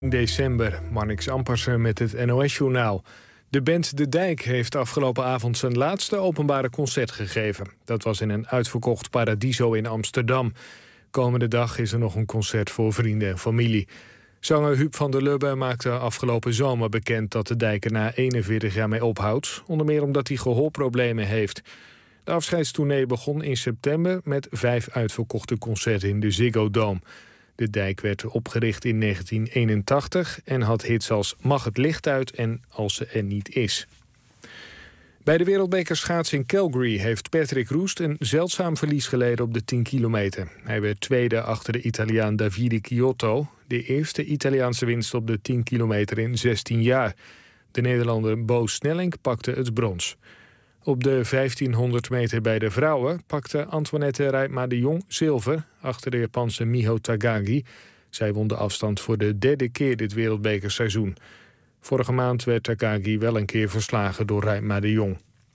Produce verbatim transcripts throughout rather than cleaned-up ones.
december, Marnix Ampersen met het N O S-journaal. De band De Dijk heeft afgelopen avond zijn laatste openbare concert gegeven. Dat was in een uitverkocht Paradiso in Amsterdam. Komende dag is er nog een concert voor vrienden en familie. Zanger Huub van der Lubbe maakte afgelopen zomer bekend dat De Dijk er na eenenveertig jaar mee ophoudt. Onder meer omdat hij gehoorproblemen heeft. De afscheidstournee begon in september met vijf uitverkochte concerten in de Ziggo Dome. De Dijk werd opgericht in negentien eenentachtig en had hits als Mag het licht uit en Als ze er niet is. Bij de wereldbeker schaatsen in Calgary heeft Patrick Roest een zeldzaam verlies geleden op de tien kilometer. Hij werd tweede achter de Italiaan Davide Chiotto, de eerste Italiaanse winst op de tien kilometer in zestien jaar. De Nederlander Bo Snelling pakte het brons. Op de vijftienhonderd meter bij de vrouwen pakte Antoinette Reitma de Jong zilver achter de Japanse Miho Takagi. Zij won de afstand voor de derde keer dit wereldbekerseizoen. Vorige maand werd Takagi wel een keer verslagen door Reitma de Jong.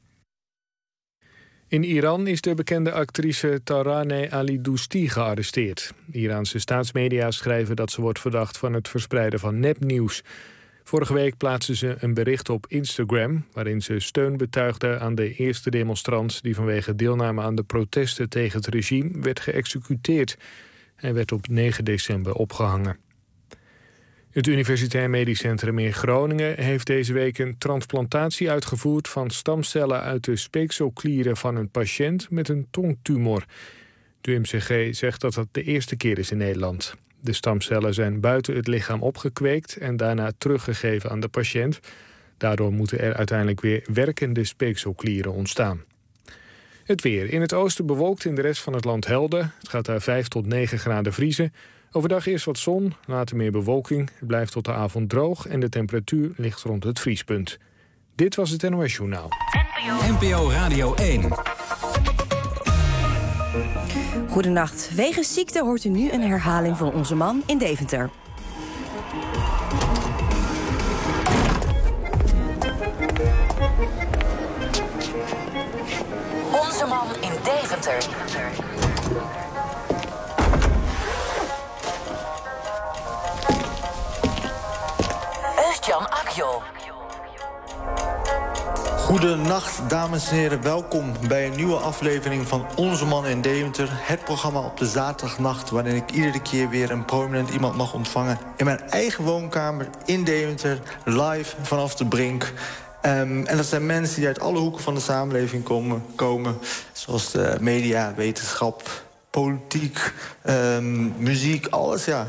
In Iran is de bekende actrice Taraneh Ali Dousti gearresteerd. Iraanse staatsmedia schrijven dat ze wordt verdacht van het verspreiden van nepnieuws. Vorige week plaatste ze een bericht op Instagram waarin ze steun betuigde aan de eerste demonstrant die vanwege deelname aan de protesten tegen het regime werd geëxecuteerd. Hij werd op negen december opgehangen. Het Universitair Medisch Centrum in Groningen heeft deze week een transplantatie uitgevoerd van stamcellen uit de speekselklieren van een patiënt met een tongtumor. De U M C G zegt dat dat de eerste keer is in Nederland. De stamcellen zijn buiten het lichaam opgekweekt en daarna teruggegeven aan de patiënt. Daardoor moeten er uiteindelijk weer werkende speekselklieren ontstaan. Het weer. In het oosten bewolkt, in de rest van het land helder. Het gaat daar vijf tot negen graden vriezen. Overdag eerst wat zon, later meer bewolking. Het blijft tot de avond droog en de temperatuur ligt rond het vriespunt. Dit was het N O S-journaal. N P O Radio één. Goedenacht. Wegens ziekte hoort u nu een herhaling van Onze Man in Deventer. Onze Man in Deventer. Eustjan Akjol. Goedenacht, dames en heren. Welkom bij een nieuwe aflevering van Onze Man in Deventer. Het programma op de zaterdagnacht waarin ik iedere keer weer een prominent iemand mag ontvangen in mijn eigen woonkamer in Deventer, live vanaf de Brink. Um, en dat zijn mensen die uit alle hoeken van de samenleving komen, komen zoals de media, wetenschap, politiek, um, muziek, alles, ja.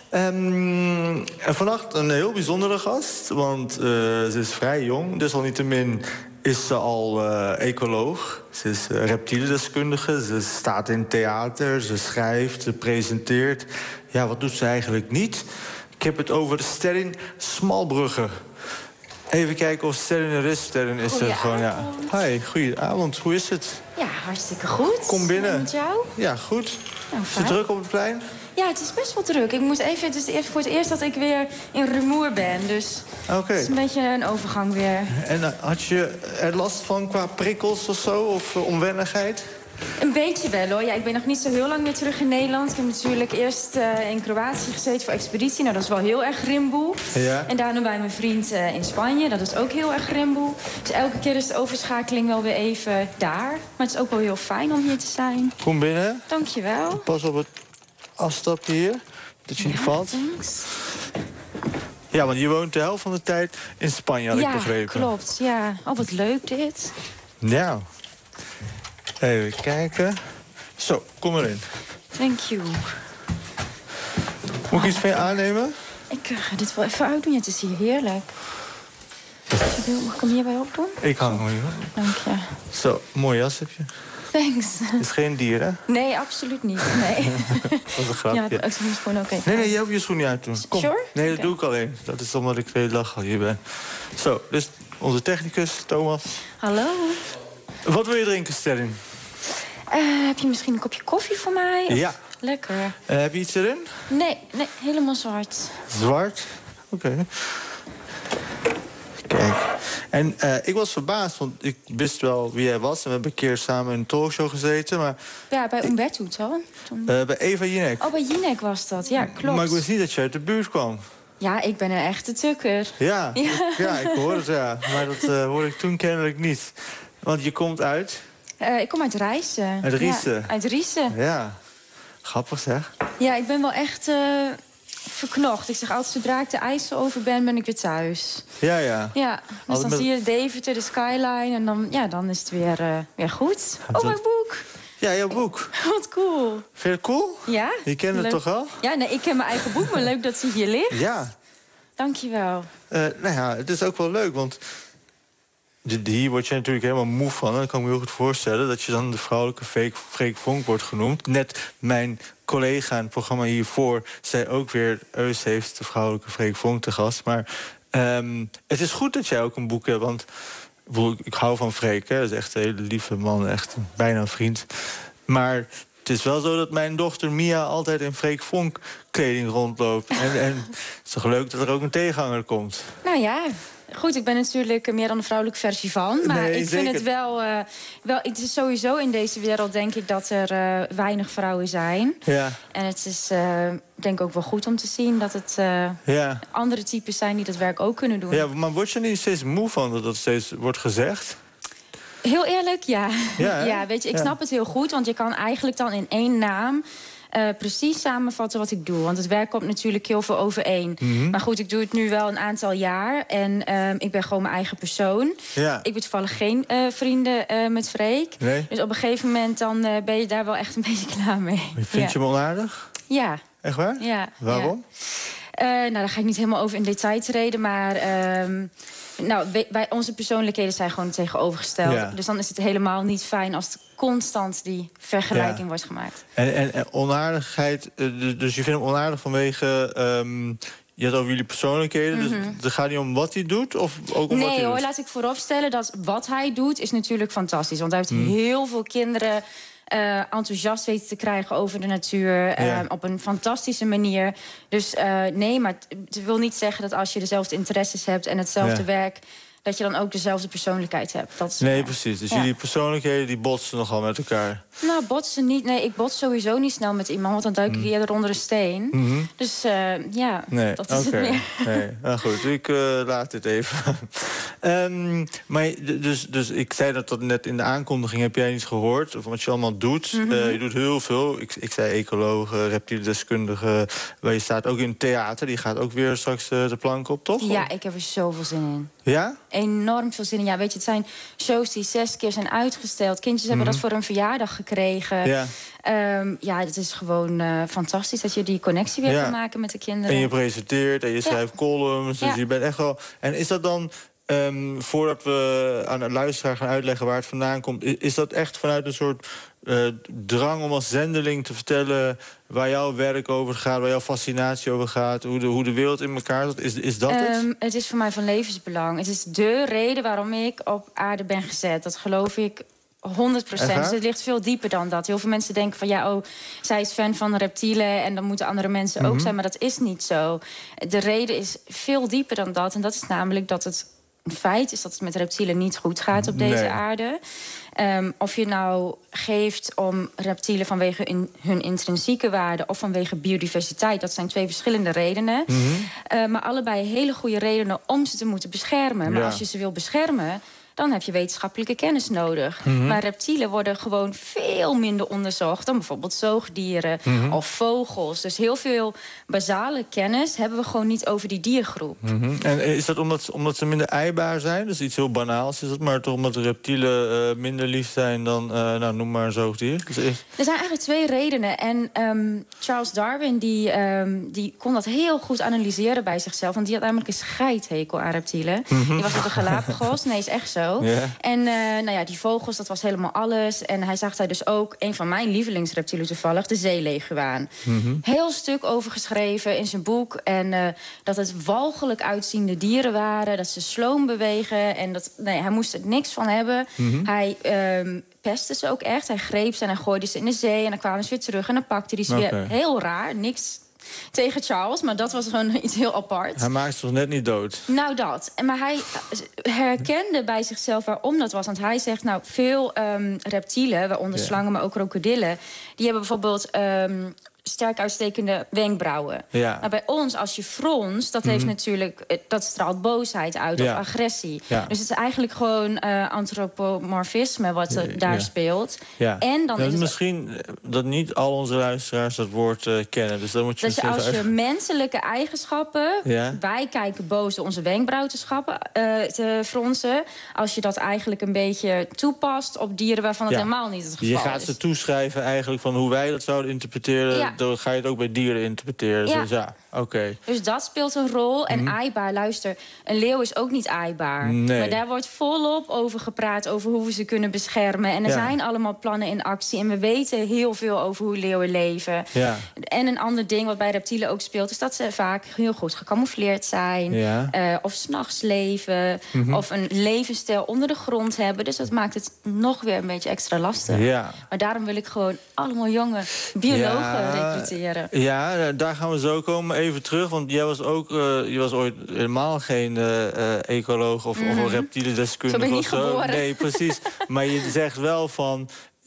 Um, en vannacht een heel bijzondere gast, want uh, ze is vrij jong. Desalniettemin is ze al uh, ecoloog. Ze is uh, reptielendeskundige, ze staat in theater, ze schrijft, ze presenteert. Ja, wat doet ze eigenlijk niet? Ik heb het over Sterrin Smalbrugge. Even kijken of Sterrin er is. Sterrin is er gewoon, ja. Hi, goedenavond. Hoe is het? Ja, hartstikke goed. Kom binnen. En met jou? Ja, goed. Nou, is het druk op het plein? Ja, het is best wel druk. Ik moet even, het is voor het eerst dat ik weer in rumoer ben. Dus okay. Het is een beetje een overgang weer. En uh, had je er last van qua prikkels of zo? Of uh, onwennigheid? Een beetje wel, hoor. Ja, ik ben nog niet zo heel lang meer terug in Nederland. Ik heb natuurlijk eerst uh, in Kroatië gezeten voor expeditie. Nou, dat is wel heel erg grimboe. Ja. En daarna bij mijn vriend uh, in Spanje. Dat is ook heel erg grimboe. Dus elke keer is de overschakeling wel weer even daar. Maar het is ook wel heel fijn om hier te zijn. Kom binnen. Dank je wel. Pas op het afstapje hier, dat je ja, niet valt. Thanks. Ja, want je woont de helft van de tijd in Spanje, had ja, ik begrepen. Ja, klopt. Ja. Oh, wat leuk dit. Ja. Even kijken. Zo, kom erin. Thank you. Moet ik iets van je aannemen? Ik uh, ga dit wel even uitdoen. Ja, het is hier heerlijk. Als je wil, mag ik hem hierbij opdoen? Ik hang hem hier. Dank je. Zo, mooi jas heb je. Thanks. Het is geen dier, hè? Nee, absoluut niet. Nee. Dat is een grapje. Ja, ik moet gewoon ook even. Nee, nee, je hoeft je schoen niet uit te doen. Kom. Sure? Nee, dat okay. doe ik alleen. Dat is omdat ik de hele dag al hier ben. Zo, dus onze technicus, Thomas. Hallo. Wat wil je drinken, Sterrin? Uh, heb je misschien een kopje koffie voor mij? Of... Ja. Lekker. Uh, heb je iets erin? Nee, nee, helemaal zwart. Zwart? Oké. Okay. Kijk. En uh, ik was verbaasd, want ik wist wel wie hij was. En we hebben een keer samen in een talkshow gezeten. Maar ja, bij Umberto, toch? Toen... Uh, bij Eva Jinek. Oh, bij Jinek was dat. Ja, klopt. Maar ik wist niet dat je uit de buurt kwam. Ja, ik ben een echte tukker. Ja, Ja. Ik, ja ik hoor het, ja. Maar dat uh, hoorde ik toen kennelijk niet. Want je komt uit... Uh, ik kom uit Rijssen. Uit Riesen? Ja, uit Riesen. Ja, grappig zeg. Ja, ik ben wel echt uh, verknocht. Ik zeg altijd, zodra ik de IJssel over ben, ben ik weer thuis. Ja, ja. Ja, dus altijd dan met... zie je Deventer, de skyline... en dan, ja, dan is het weer, uh, weer goed. Oh, dat... mijn boek! Ja, jouw boek. Wat cool. Vind je het cool? Ja. Je kent het leuk. toch al? Ja, nee, ik ken mijn eigen boek, maar leuk dat ze hier ligt. Ja. Dankjewel. Uh, nou ja, het is ook wel leuk, want... hier word je natuurlijk helemaal moe van. En dan kan ik me heel goed voorstellen dat je dan de vrouwelijke Freek Vonk wordt genoemd. Net mijn collega in het programma hiervoor zei ook weer... Eus heeft de vrouwelijke Freek Vonk te gast. Maar um, het is goed dat jij ook een boek hebt, want... ik hou van Freek, hè. Dat is echt een hele lieve man, echt bijna een vriend. Maar het is wel zo dat mijn dochter Mia altijd in Freek Vonk kleding rondloopt. En, en het is toch leuk dat er ook een tegenhanger komt? Nou ja, goed, ik ben natuurlijk meer dan de vrouwelijke versie van. Maar nee, ik zeker. vind het wel, uh, wel... Het is sowieso in deze wereld, denk ik, dat er uh, weinig vrouwen zijn. Ja. En het is, uh, denk ik, ook wel goed om te zien dat het uh, ja. andere types zijn die dat werk ook kunnen doen. Ja, maar word je er niet steeds moe van dat dat steeds wordt gezegd? Heel eerlijk, ja. Ja, ja weet je, ik ja. snap het heel goed, want je kan eigenlijk dan in één naam... Uh, precies samenvatten wat ik doe. Want het werk komt natuurlijk heel veel overeen. Mm-hmm. Maar goed, ik doe het nu wel een aantal jaar. En uh, ik ben gewoon mijn eigen persoon. Ja. Ik ben toevallig geen uh, vrienden uh, met Freek. Nee. Dus op een gegeven moment dan, uh, ben je daar wel echt een beetje klaar mee. Vind ja. je hem onaardig? Ja. Echt waar? Ja. Waarom? Ja. Uh, nou, daar ga ik niet helemaal over in detail treden. Maar uh, nou, wij, onze persoonlijkheden zijn gewoon tegenovergesteld. Ja. Dus dan is het helemaal niet fijn als het constant die vergelijking ja. wordt gemaakt. En, en, en onaardigheid, dus je vindt hem onaardig vanwege... Um, je had over jullie persoonlijkheden, mm-hmm. dus het gaat niet om wat hij doet of ook om nee, wat hij hoor, doet? laat ik vooropstellen dat wat hij doet is natuurlijk fantastisch. Want hij heeft mm. heel veel kinderen uh, enthousiast weten te krijgen over de natuur. Uh, ja. Op een fantastische manier. Dus uh, nee, maar het wil niet zeggen dat als je dezelfde interesses hebt en hetzelfde ja. werk... dat je dan ook dezelfde persoonlijkheid hebt. Dat is, nee, ja. precies. Dus ja. jullie persoonlijkheden die botsen nogal met elkaar. Nou, botsen niet. Nee, ik bots sowieso niet snel met iemand... want dan duik ik mm. eerder onder een steen. Mm-hmm. Dus uh, ja, nee. dat is okay. het meer. Nee. Nou goed, ik uh, laat dit even. um, maar dus, dus ik zei dat, dat net in de aankondiging... heb jij niet gehoord of wat je allemaal doet. Mm-hmm. Uh, je doet heel veel. Ik, ik zei ecologe, reptielendeskundige. Waar je staat ook in theater. Die gaat ook weer straks uh, de plank op, toch? Ja, ik heb er zoveel zin in. Ja? Enorm veel zin in. Ja, weet je, het zijn shows die zes keer zijn uitgesteld. Kindjes mm-hmm. hebben dat voor een verjaardag gekregen. Ja, um, ja het is gewoon uh, fantastisch dat je die connectie weer ja. kan maken met de kinderen. En je presenteert en je schrijft ja. columns. Dus ja. je bent echt wel... En is dat dan... Um, voordat we aan de luisteraar gaan uitleggen waar het vandaan komt... is dat echt vanuit een soort uh, drang om als zendeling te vertellen... waar jouw werk over gaat, waar jouw fascinatie over gaat... hoe de, hoe de wereld in elkaar zit? Is, is dat het? Um, het is voor mij van levensbelang. Het is dé reden waarom ik op aarde ben gezet. Dat geloof ik honderd procent. Dus het ligt veel dieper dan dat. Heel veel mensen denken van, ja, oh, zij is fan van reptielen... en dan moeten andere mensen mm-hmm. ook zijn, maar dat is niet zo. De reden is veel dieper dan dat. En dat is namelijk dat het... een feit is dat het met reptielen niet goed gaat op deze nee. aarde. Um, of je nou geeft om reptielen vanwege in, hun intrinsieke waarde... of vanwege biodiversiteit, dat zijn twee verschillende redenen. Mm-hmm. Uh, maar allebei hele goede redenen om ze te moeten beschermen. Maar ja. als je ze wil beschermen... dan heb je wetenschappelijke kennis nodig. Mm-hmm. Maar reptielen worden gewoon veel minder onderzocht... dan bijvoorbeeld zoogdieren mm-hmm. of vogels. Dus heel veel basale kennis hebben we gewoon niet over die diergroep. Mm-hmm. En is dat omdat, omdat ze minder eibaar zijn? Dus iets heel banaals is dat, maar toch omdat reptielen uh, minder lief zijn dan, uh, nou, noem maar een zoogdier? Dus is... Er zijn eigenlijk twee redenen. En um, Charles Darwin die, um, die kon dat heel goed analyseren bij zichzelf. Want die had namelijk een scheidhekel aan reptielen. Mm-hmm. Die was op de Galapagos. Nee, is echt zo. Yeah. En uh, nou ja, die vogels, dat was helemaal alles. En hij zag daar dus ook een van mijn lievelingsreptielen toevallig... de zeeleguaan. Mm-hmm. Heel stuk over geschreven in zijn boek. En uh, dat het walgelijk uitziende dieren waren. Dat ze sloom bewegen. En dat, nee, hij moest er niks van hebben. Mm-hmm. Hij... Um, pestte ze ook echt. Hij greep ze en hij gooide ze in de zee. En dan kwamen ze weer terug en dan pakte hij ze okay. weer. Heel raar, niks tegen Charles, maar dat was gewoon iets heel apart. Hij maakte ze toch net niet dood? Nou, dat. Maar hij herkende bij zichzelf waarom dat was. Want hij zegt, nou, veel um, reptielen, waaronder yeah. slangen, maar ook krokodillen... die hebben bijvoorbeeld um, sterk uitstekende wenkbrauwen. Ja. Maar bij ons, als je fronst, dat heeft Mhm. natuurlijk, dat straalt boosheid uit of Ja. agressie. Ja. Dus het is eigenlijk gewoon uh, antropomorfisme wat er daar Ja. speelt. Ja. En dan dat is het misschien dat niet al onze luisteraars dat woord uh, kennen. Dus dan moet je dat je misschien als even je menselijke eigenschappen... Ja. wij kijken boos door onze wenkbrauw te, schappen, uh, te fronsen. Als je dat eigenlijk een beetje toepast op dieren waarvan het Ja. helemaal niet het geval Je is. gaat ze toeschrijven eigenlijk van hoe wij dat zouden interpreteren. Ja. Dan ga je het ook bij dieren interpreteren. Ja. Dus ja, oké. Okay. Dus dat speelt een rol. En Mhm. aaibaar, luister, een leeuw is ook niet aaibaar. Nee. Maar daar wordt volop over gepraat, over hoe we ze kunnen beschermen. En er Ja. zijn allemaal plannen in actie. En we weten heel veel over hoe leeuwen leven. Ja. En een ander ding wat bij reptielen ook speelt, is dat ze vaak heel goed gecamoufleerd zijn. Ja. Uh, of 's nachts leven. Mhm. Of een levensstijl onder de grond hebben. Dus dat maakt het nog weer een beetje extra lastig. Ja. Maar daarom wil ik gewoon allemaal jonge biologen Ja. recruteren. Ja, daar gaan we zo komen. Even terug, want jij was ook, uh, je was ooit helemaal geen uh, uh, ecoloog of, Mhm. of een reptielendeskundige. Zo ben ik of niet zo. geboren. Nee, precies. Maar je zegt wel van,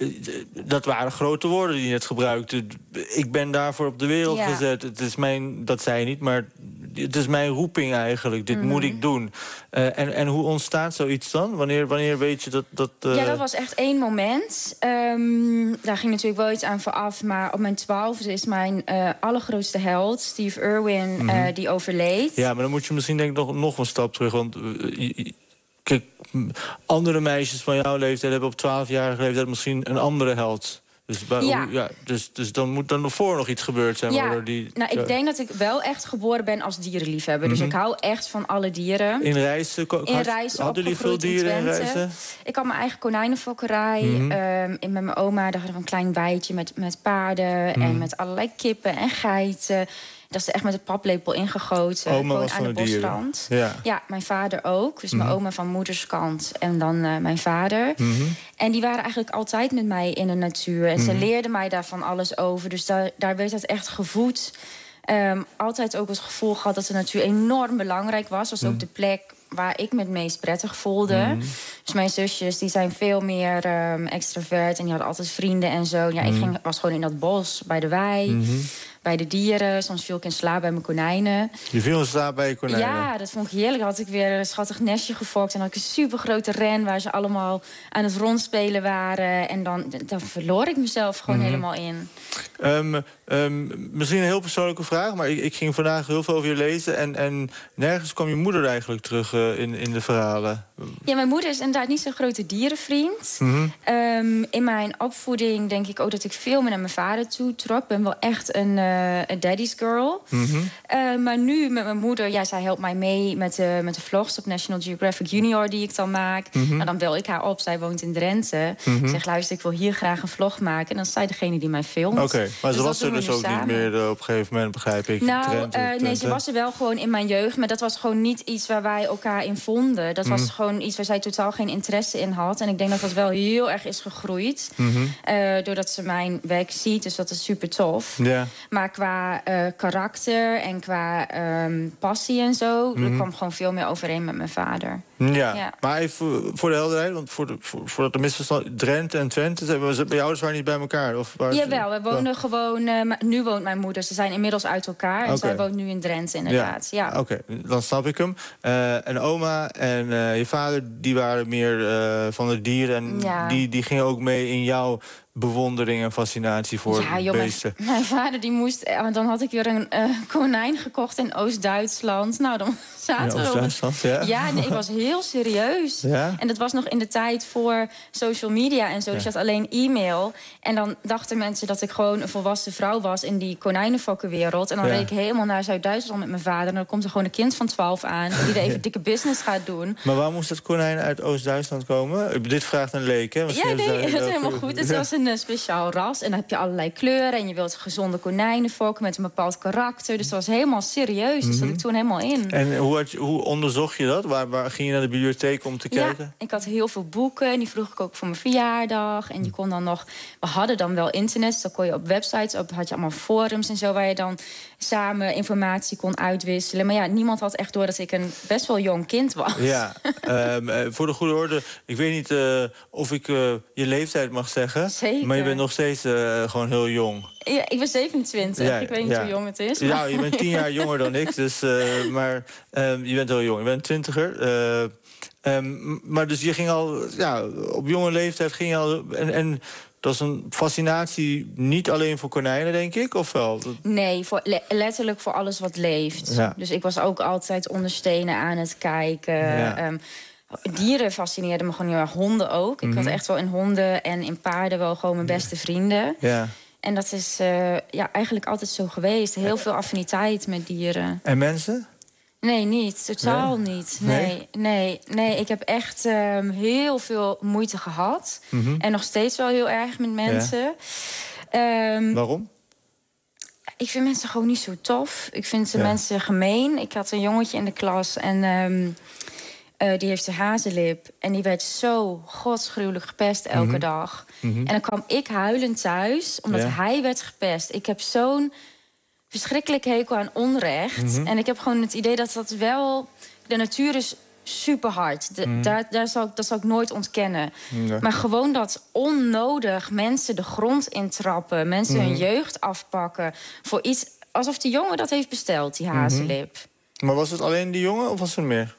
dat waren grote woorden die je net gebruikte. Ik ben daarvoor op de wereld Ja. gezet. Het is mijn, dat zei je niet, maar het is mijn roeping eigenlijk. Dit Mhm. moet ik doen. Uh, en, en hoe ontstaat zoiets dan? Wanneer, wanneer weet je dat... dat uh... Ja, dat was echt één moment. Um, daar ging natuurlijk wel iets aan vooraf. Maar op mijn twaalfde is mijn uh, allergrootste held, Steve Irwin, Mhm. uh, die overleed. Ja, maar dan moet je misschien denk ik nog, nog een stap terug. Want uh, je- je- kijk, m, andere meisjes van jouw leeftijd hebben op twaalfjarige leeftijd misschien een andere held. Dus, bij, Ja. ja, dus, dus dan moet er nog voor nog iets gebeurd zijn. Ja, waardoor die, nou, ik ja. denk dat ik wel echt geboren ben als dierenliefhebber. Dus Mhm. ik hou echt van alle dieren. In Rijssen, ko- In had- Rijssen hadden jullie veel opgegroeid in dieren in Twente. Rijssen? Ik had mijn eigen konijnenfokkerij. Mhm. Ehm, en met mijn oma daar hadden we een klein weidje met, met paarden... Mhm. en met allerlei kippen en geiten. Dat is er echt met een paplepel ingegoten. Oma Gewoon was aan van de de dieren. bosrand. Ja. Ja, mijn vader ook. Dus mijn Mhm. oma van moederskant en dan uh, mijn vader. Mhm. En die waren eigenlijk altijd met mij in de natuur. En ze Mhm. leerden mij daar van alles over. Dus daar, daar werd het echt gevoed. Um, altijd ook het gevoel gehad dat de natuur enorm belangrijk was. Dat was ook de plek waar ik me het meest prettig voelde. Mhm. Dus mijn zusjes die zijn veel meer um, extravert. En die hadden altijd vrienden en zo. Ja, ik Mhm. ging, was gewoon in dat bos, bij de wei. Mhm. Bij de dieren. Soms viel ik in slaap bij mijn konijnen. Je viel in slaap bij je konijnen. Ja, dat vond ik heerlijk. Dan had ik weer een schattig nestje gefokt. En dan had ik een supergrote ren waar ze allemaal aan het rondspelen waren. En dan, dan verloor ik mezelf gewoon Mhm. helemaal in. Um, um, misschien een heel persoonlijke vraag, maar ik, ik ging vandaag heel veel over je lezen. En, en nergens kwam je moeder eigenlijk terug uh, in, in de verhalen. Ja, mijn moeder is inderdaad niet zo'n grote dierenvriend. Mhm. Um, in mijn opvoeding denk ik ook dat ik veel meer naar mijn vader toe trok. Ik ben wel echt een, uh, een daddy's girl. Mhm. Uh, maar nu met mijn moeder, ja, zij helpt mij mee met de, met de vlogs op National Geographic Junior die ik dan maak. Mhm. Maar dan bel ik haar op, zij woont in Drenthe. Mhm. Ik zeg, luister, ik wil hier graag een vlog maken. En dan is zij degene die mij filmt. Oké, okay, maar Dus ze dat was er doen we dus nu ook niet samen. meer uh, op een gegeven moment, begrijp ik. Nou, Drenthe, uh, nee, Twente. ze was er wel gewoon in mijn jeugd. Maar dat was gewoon niet iets waar wij elkaar in vonden. Dat was Mhm. gewoon iets waar zij totaal geen interesse in had. En ik denk dat dat wel heel erg is gegroeid. Mhm. Uh, doordat ze mijn werk ziet, dus dat is super tof. Ja. Maar qua uh, karakter en qua um, passie en zo... Mhm. er kwam gewoon veel meer overeen met mijn vader. Ja. Ja. Maar even voor de helderheid, want voor de, voor, voordat de misverstand... Drenthe en Twente, zijn je ouders waren niet bij elkaar? Of waar Jawel, we wonen gewoon... Uh, nu woont mijn moeder, ze zijn inmiddels uit elkaar. En Oké. zij woont nu in Drenthe, inderdaad. Ja. Oké, okay, dan snap ik hem. Uh, en oma en uh, je vader, die waren meer uh, van de dieren... en Ja. die, die gingen ook mee in jouw bewondering en fascinatie voor Ja, joh, mijn, beesten. mijn vader die moest... Want dan had ik weer een uh, konijn gekocht in Oost-Duitsland. Nou, dan zaten Ja, we... op- Oost-Duitsland, ja. Ja, nee, ik was heel serieus. Ja? En dat was nog in de tijd voor social media en zo. Dus je had alleen e-mail. En dan dachten mensen dat ik gewoon een volwassen vrouw was... in die konijnenfokkenwereld. En dan Ja. reed ik helemaal naar Zuid-Duitsland met mijn vader. En dan komt er gewoon een kind van twaalf aan... die er even dikke business gaat doen. Maar waar moest dat konijn uit Oost-Duitsland komen? Dit vraagt een leek, hè? Misschien Ja, hebben nee, zij- dat is helemaal Ja. goed. Het was een uh, speciaal ras. En dan heb je allerlei kleuren. En je wilt gezonde konijnen fokken met een bepaald karakter. Dus dat was helemaal serieus. Dus Mhm. dat ik toen helemaal in. En hoe, had je, hoe onderzocht je dat? Waar, waar ging je naar de bibliotheek om te kijken? Ja, ik had heel veel boeken. En die vroeg ik ook voor mijn verjaardag. En je kon dan nog... We hadden dan wel internet. Dus dan kon je op websites... Op, had je allemaal forums en zo... waar je dan samen informatie kon uitwisselen. Maar ja, niemand had echt door dat ik een best wel jong kind was. Ja, um, uh, voor de goede orde... Ik weet niet uh, of ik uh, je leeftijd mag zeggen. Zeker. zeker. Maar je bent nog steeds uh, gewoon heel jong. Ja, ik ben zevenentwintig. Ja, ik weet niet ja. hoe jong het is. Maar... Ja, je bent tien jaar jonger dan ik. Dus, uh, maar uh, je bent heel jong. Je bent twintiger. Uh, um, maar dus je ging al... Ja, op jonge leeftijd ging je al... En, en dat is een fascinatie niet alleen voor konijnen, denk ik, of wel? Nee, voor, le- letterlijk voor alles wat leeft. Ja. Dus ik was ook altijd onder stenen aan het kijken. Ja. Um, dieren fascineerden me gewoon heel erg. Honden ook. Ik mm-hmm. had echt wel in honden en in paarden wel gewoon mijn beste vrienden. Ja. En dat is uh, ja, eigenlijk altijd zo geweest. Heel veel affiniteit met dieren. En mensen? Nee, niet. Totaal nee? niet. Nee, nee, nee, nee. Ik heb echt um, heel veel moeite gehad. Mm-hmm. En nog steeds wel heel erg met mensen. Ja. Um, Waarom? Ik vind mensen gewoon niet zo tof. Ik vind ja. mensen gemeen. Ik had een jongetje in de klas en um, uh, die heeft een hazenlip. En die werd zo godsgruwelijk gepest elke mm-hmm. dag. Mm-hmm. En dan kwam ik huilend thuis, omdat ja. hij werd gepest. Ik heb zo'n verschrikkelijk hekel aan onrecht. Mm-hmm. En ik heb gewoon het idee dat dat wel... De natuur is super hard. De, mm. daar, daar zal ik, dat zal ik nooit ontkennen. Nee. Maar gewoon dat onnodig mensen de grond intrappen... mensen mm-hmm. hun jeugd afpakken... voor iets alsof die jongen dat heeft besteld, die hazenlip. Mm-hmm. Maar was het alleen die jongen of was er meer?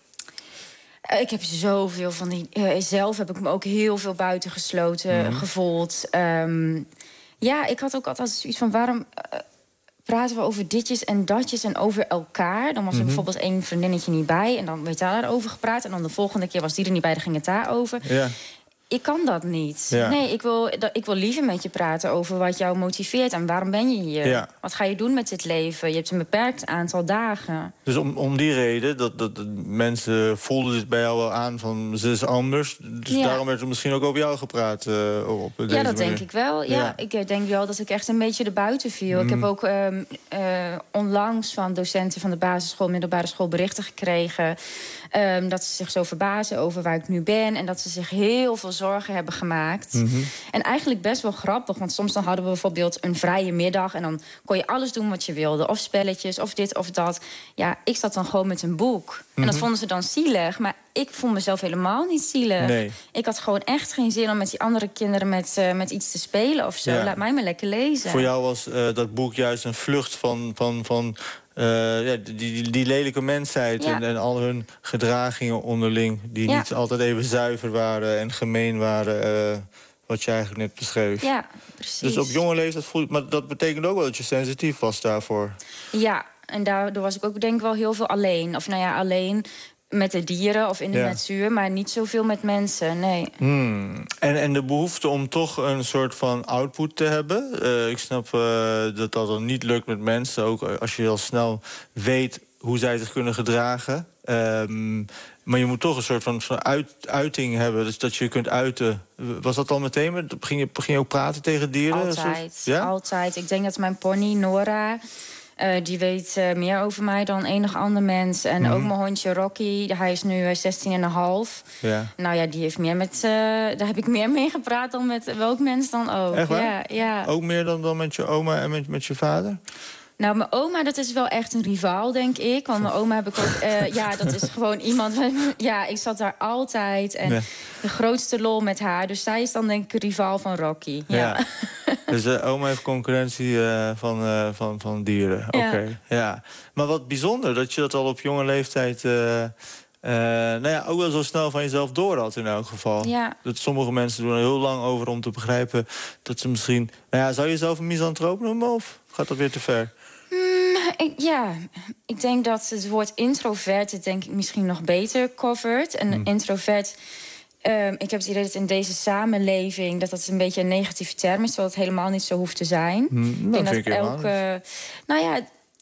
Uh, ik heb zoveel van die... Uh, zelf heb ik me ook heel veel buitengesloten mm-hmm. gevoeld. Um, ja, ik had ook altijd zoiets van... waarom... Uh, praten we over ditjes en datjes en over elkaar. Dan was er mm-hmm. bijvoorbeeld één vriendinnetje niet bij... en dan werd daarover gepraat. En dan de volgende keer was die er niet bij, dan ging het daarover. Ja. Ik kan dat niet. Ja. Nee, ik wil, ik wil liever met je praten over wat jou motiveert... en waarom ben je hier? Ja. Wat ga je doen met dit leven? Je hebt een beperkt aantal dagen. Dus om, om die reden, dat, dat, dat mensen voelden dit bij jou wel aan van... ze is anders, dus ja. daarom werd er misschien ook over jou gepraat? Uh, op deze ja, dat manier. denk ik wel. Ja, ja, ik denk wel dat ik echt een beetje erbuiten viel. Mm. Ik heb ook um, uh, onlangs van docenten van de basisschool... middelbare school berichten gekregen... Um, dat ze zich zo verbazen over waar ik nu ben... en dat ze zich heel veel zorgen hebben gemaakt. Mm-hmm. En eigenlijk best wel grappig, want soms dan hadden we bijvoorbeeld een vrije middag... en dan kon je alles doen wat je wilde, of spelletjes, of dit of dat. Ja, ik zat dan gewoon met een boek. Mm-hmm. En dat vonden ze dan zielig, maar ik vond mezelf helemaal niet zielig. Nee. Ik had gewoon echt geen zin om met die andere kinderen met, uh, met iets te spelen of zo. Ja. Laat mij maar lekker lezen. Voor jou was uh, dat boek juist een vlucht van... van, van Uh, ja, die, die, die lelijke mensheid ja. en, en al hun gedragingen onderling... die ja. niet altijd even zuiver waren en gemeen waren... Uh, wat je eigenlijk net beschreef. Ja, precies. Dus op jonge leeftijd voel je... Maar dat betekent ook wel dat je sensitief was daarvoor. Ja, en daardoor was ik ook denk ik wel heel veel alleen. Of nou ja, alleen... met de dieren of in de ja. natuur, maar niet zoveel met mensen, nee. Hmm. En, en de behoefte om toch een soort van output te hebben. Uh, ik snap uh, dat dat dan niet lukt met mensen. Ook als je al snel weet hoe zij zich kunnen gedragen. Um, maar je moet toch een soort van, van uit, uiting hebben. Dus dat je kunt uiten. Was dat al meteen? Ging je, ging je ook praten tegen dieren? Altijd, ja? altijd. Ik denk dat mijn pony, Nora... Uh, die weet uh, meer over mij dan enig ander mens. En mm-hmm. ook mijn hondje Rocky, hij is nu uh, zestien en een half. Ja. Nou ja, die heeft meer met... Uh, daar heb ik meer mee gepraat dan met welk mens dan ook. Echt waar? Ja, ja. Ook meer dan, dan met je oma en met, met je vader? Nou, mijn oma, dat is wel echt een rivaal, denk ik. Want mijn oma heb ik ook... Uh, ja, dat is gewoon iemand... Ja, ik zat daar altijd. En ja. de grootste lol met haar. Dus zij is dan denk ik een rivaal van Rocky. Ja. ja. Dus uh, oma heeft concurrentie uh, van, uh, van, van dieren. Oké, okay. ja. ja. Maar wat bijzonder dat je dat al op jonge leeftijd... Uh, Uh, nou ja, ook wel zo snel van jezelf door had in elk geval. Ja. Dat sommige mensen doen er heel lang over om te begrijpen... dat ze misschien... Nou ja, zou je jezelf een misantroop noemen of gaat dat weer te ver? Mm, ik, ja, ik denk dat het woord introvert het denk ik misschien nog beter covert. En mm. introvert... Um, ik heb het idee dat in deze samenleving... dat dat een beetje een negatieve term is... terwijl het helemaal niet zo hoeft te zijn. Mm, dat ik denk dat elke... Nou ja...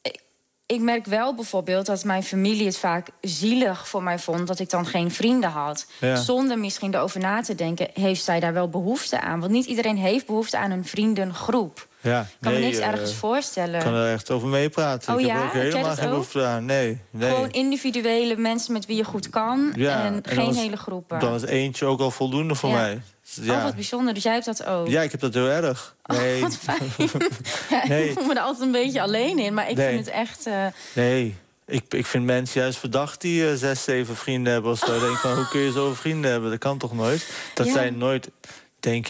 Ik merk wel bijvoorbeeld dat mijn familie het vaak zielig voor mij vond... dat ik dan geen vrienden had. Ja. Zonder misschien erover na te denken, heeft zij daar wel behoefte aan? Want niet iedereen heeft behoefte aan een vriendengroep. Ja, ik kan nee, me niks uh, ergens voorstellen. Ik kan er echt over meepraten. Oh, ik ja? heb ook helemaal geen behoefte aan. Nee, nee. Gewoon individuele mensen met wie je goed kan. Ja, en, en geen is, hele groepen. Dan is eentje ook al voldoende voor ja. mij. Ja. Oh, wat bijzonder. Dus jij hebt dat ook? Ja, ik heb dat heel erg. Nee. Oh, wat fijn. ja, nee. Ik voel me er altijd een beetje alleen in. Maar ik nee. vind het echt... Uh... Nee. Ik, ik vind mensen juist verdacht die uh, zes, zeven vrienden hebben. Als ik denk van, hoe kun je zoveel vrienden hebben? Dat kan toch nooit? Dat ja. zijn nooit, denk ik,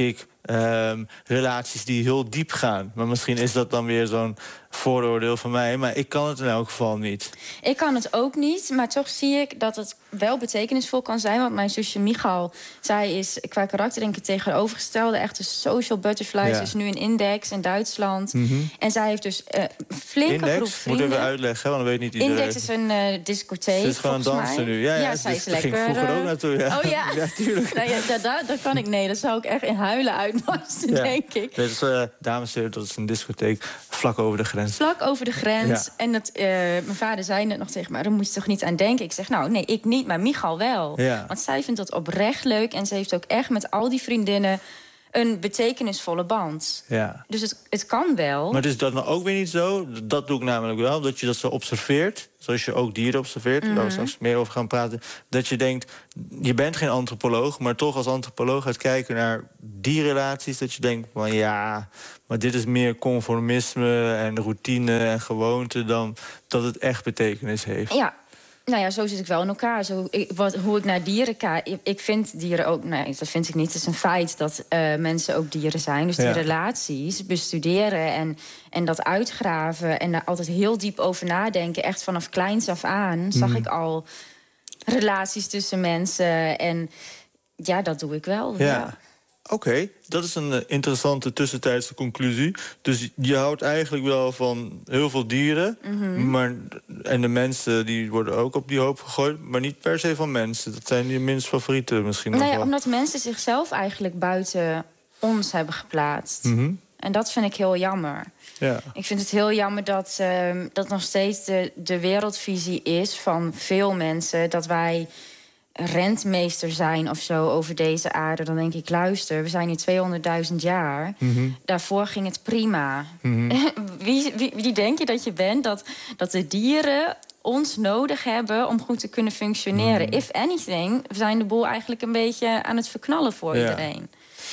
Um, relaties die heel diep gaan. Maar misschien is dat dan weer zo'n vooroordeel van mij. Maar ik kan het in elk geval niet. Ik kan het ook niet, maar toch zie ik dat het wel betekenisvol kan zijn. Want mijn zusje Michal, zij is qua karakter denk ik het tegenovergestelde. Echt een social butterfly. Ja. Ze is nu in Index in Duitsland. Mm-hmm. En zij heeft dus uh, een flinke Index? groep vrienden. Moet even uitleggen, want dan weet niet iedereen. Index is een uh, discotheek. Ze is gewoon een danser nu. Ja, ja, ja zij dus is daar lekker. ging ik vroeger ook naartoe. Ja. Oh ja? Ja, tuurlijk. Nou ja, daar, daar, daar kan ik, nee, dat zou ik echt in huilen uitbarsten, Ja. denk ik. Nee, dat is, uh, dames en heren, dat is een discotheek vlak over de grens. Vlak over de grens. Ja. En dat, uh, mijn vader zei net nog tegen me, daar moet je toch niet aan denken? Ik zeg, nou, nee, ik niet, maar Michal wel. Ja. Want zij vindt dat oprecht leuk. En ze heeft ook echt met al die vriendinnen een betekenisvolle band. Ja. Dus het, het kan wel. Maar is dat nou ook weer niet zo? Dat doe ik namelijk wel, dat je dat zo observeert. Zoals je ook dieren observeert, mm-hmm. waar we straks meer over gaan praten. Dat je denkt, je bent geen antropoloog, maar toch als antropoloog gaat kijken naar die relaties. Dat je denkt, van ja, maar dit is meer conformisme en routine en gewoonte dan dat het echt betekenis heeft. Ja. Nou ja, zo zit ik wel in elkaar. Zo, ik, wat, hoe ik naar dieren kijk. Ik, ik vind dieren ook... Nee, dat vind ik niet. Het is een feit dat uh, mensen ook dieren zijn. Dus die ja. relaties bestuderen en, en dat uitgraven... en daar altijd heel diep over nadenken. Echt vanaf kleins af aan zag mm. ik al relaties tussen mensen. En ja, dat doe ik wel. Ja. ja. Oké, okay, dat is een uh, interessante tussentijdse conclusie. Dus je houdt eigenlijk wel van heel veel dieren. Mm-hmm. Maar, en de mensen die worden ook op die hoop gegooid. Maar niet per se van mensen. Dat zijn je minst favoriete misschien nog nee, wel. Omdat mensen zichzelf eigenlijk buiten ons hebben geplaatst. Mm-hmm. En dat vind ik heel jammer. Ja. Ik vind het heel jammer dat uh, dat nog steeds de, de wereldvisie is van veel mensen... dat wij rentmeester zijn of zo over deze aarde, dan denk ik, luister, we zijn hier tweehonderdduizend jaar. Mm-hmm. Daarvoor ging het prima. Mm-hmm. wie, wie, wie denk je dat je bent? Dat, dat de dieren ons nodig hebben om goed te kunnen functioneren. Mm-hmm. If anything, we zijn de boel eigenlijk een beetje aan het verknallen voor ja. iedereen.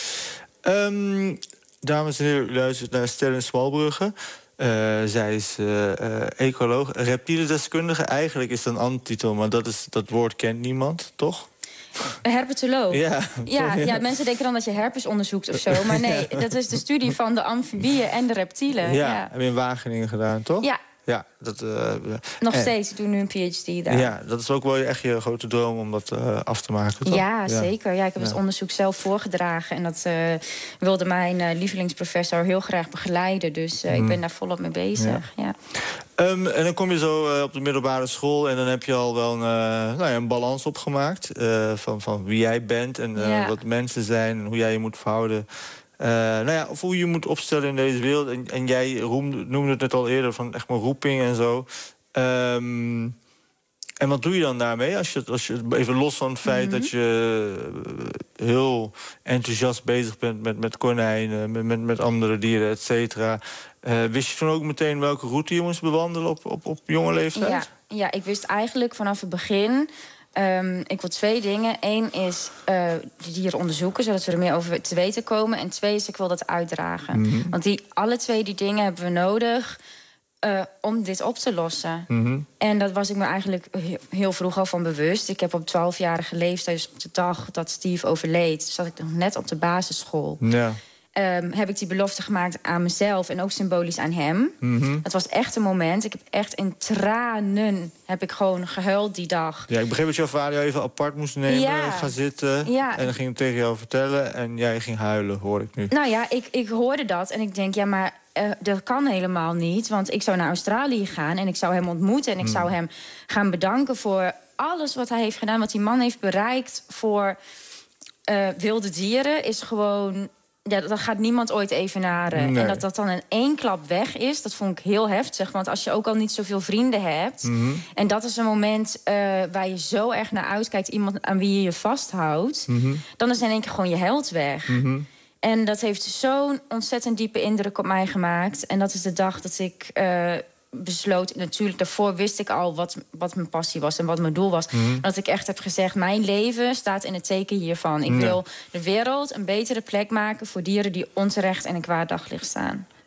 Um, dames en heren, u luistert naar Sterren Swalbrugge. Uh, zij is uh, uh, ecoloog, reptielendeskundige. Eigenlijk is dat een ambtentitel, maar dat, is, dat woord kent niemand, toch? Herpetoloog. Ja, ja, toch, ja. ja, mensen denken dan dat je herpes onderzoekt of zo. Maar nee, dat is de studie van de amfibieën en de reptielen. Ja, ja. heb je in Wageningen gedaan, toch? Ja. Ja, dat, uh, Nog en, steeds, ik doe nu een P H D daar. Ja, dat is ook wel echt je grote droom om dat uh, af te maken, toch? Ja, ja, zeker. Ja, ik heb ja. het onderzoek zelf voorgedragen. En dat uh, wilde mijn uh, lievelingsprofessor heel graag begeleiden. Dus uh, mm. ik ben daar volop mee bezig. Ja. Ja. Um, en dan kom je zo uh, op de middelbare school... en dan heb je al wel een, uh, nou ja, een balans opgemaakt... Uh, van, van wie jij bent en uh, ja. wat mensen zijn... en hoe jij je moet verhouden... Uh, nou ja, of hoe je moet opstellen in deze wereld. En, en jij roemde, noemde het net al eerder van echt maar roeping en zo. Um, en wat doe je dan daarmee? Als je, als je even los van het feit mm-hmm. dat je heel enthousiast bezig bent met, met konijnen, met, met, met andere dieren, et cetera. Uh, wist je toen ook meteen welke route je moest bewandelen op, op, op jonge leeftijd? Ja, ja, ik wist eigenlijk vanaf het begin... Um, ik wil twee dingen. Eén is uh, de dieren onderzoeken, zodat we er meer over te weten komen. En twee is, ik wil dat uitdragen. Mm-hmm. Want die, alle twee die dingen hebben we nodig uh, om dit op te lossen. Mm-hmm. En dat was ik me eigenlijk heel vroeg al van bewust. Ik heb op twaalfjarige leeftijd, dus op de dag dat Steve overleed... zat ik nog net op de basisschool. Ja. Um, heb ik die belofte gemaakt aan mezelf en ook symbolisch aan hem. Mm-hmm. Het was echt een moment. Ik heb echt in tranen heb ik gewoon gehuild die dag. Ja, ik begreep dat jouw vader jou even apart moest nemen, ja. gaan zitten... Ja. en dan ging hij tegen jou vertellen en jij ging huilen, hoor ik nu. Nou ja, ik, ik hoorde dat en ik denk, ja, maar uh, dat kan helemaal niet. Want ik zou naar Australië gaan en ik zou hem ontmoeten... en ik mm. zou hem gaan bedanken voor alles wat hij heeft gedaan... wat die man heeft bereikt voor uh, wilde dieren, is gewoon... Ja, dat gaat niemand ooit evenaren. Nee. En dat dat dan in één klap weg is, dat vond ik heel heftig. Want als je ook al niet zoveel vrienden hebt... Mm-hmm. en dat is een moment uh, waar je zo erg naar uitkijkt... iemand aan wie je je vasthoudt... Mm-hmm. dan is in één keer gewoon je held weg. Mm-hmm. En dat heeft zo'n ontzettend diepe indruk op mij gemaakt. En dat is de dag dat ik... Uh, besloot, natuurlijk daarvoor wist ik al wat, wat mijn passie was en wat mijn doel was. Mm-hmm. Dat ik echt heb gezegd, mijn leven staat in het teken hiervan. Ik ja. wil de wereld een betere plek maken voor dieren die onterecht in een kwaad daglicht staan.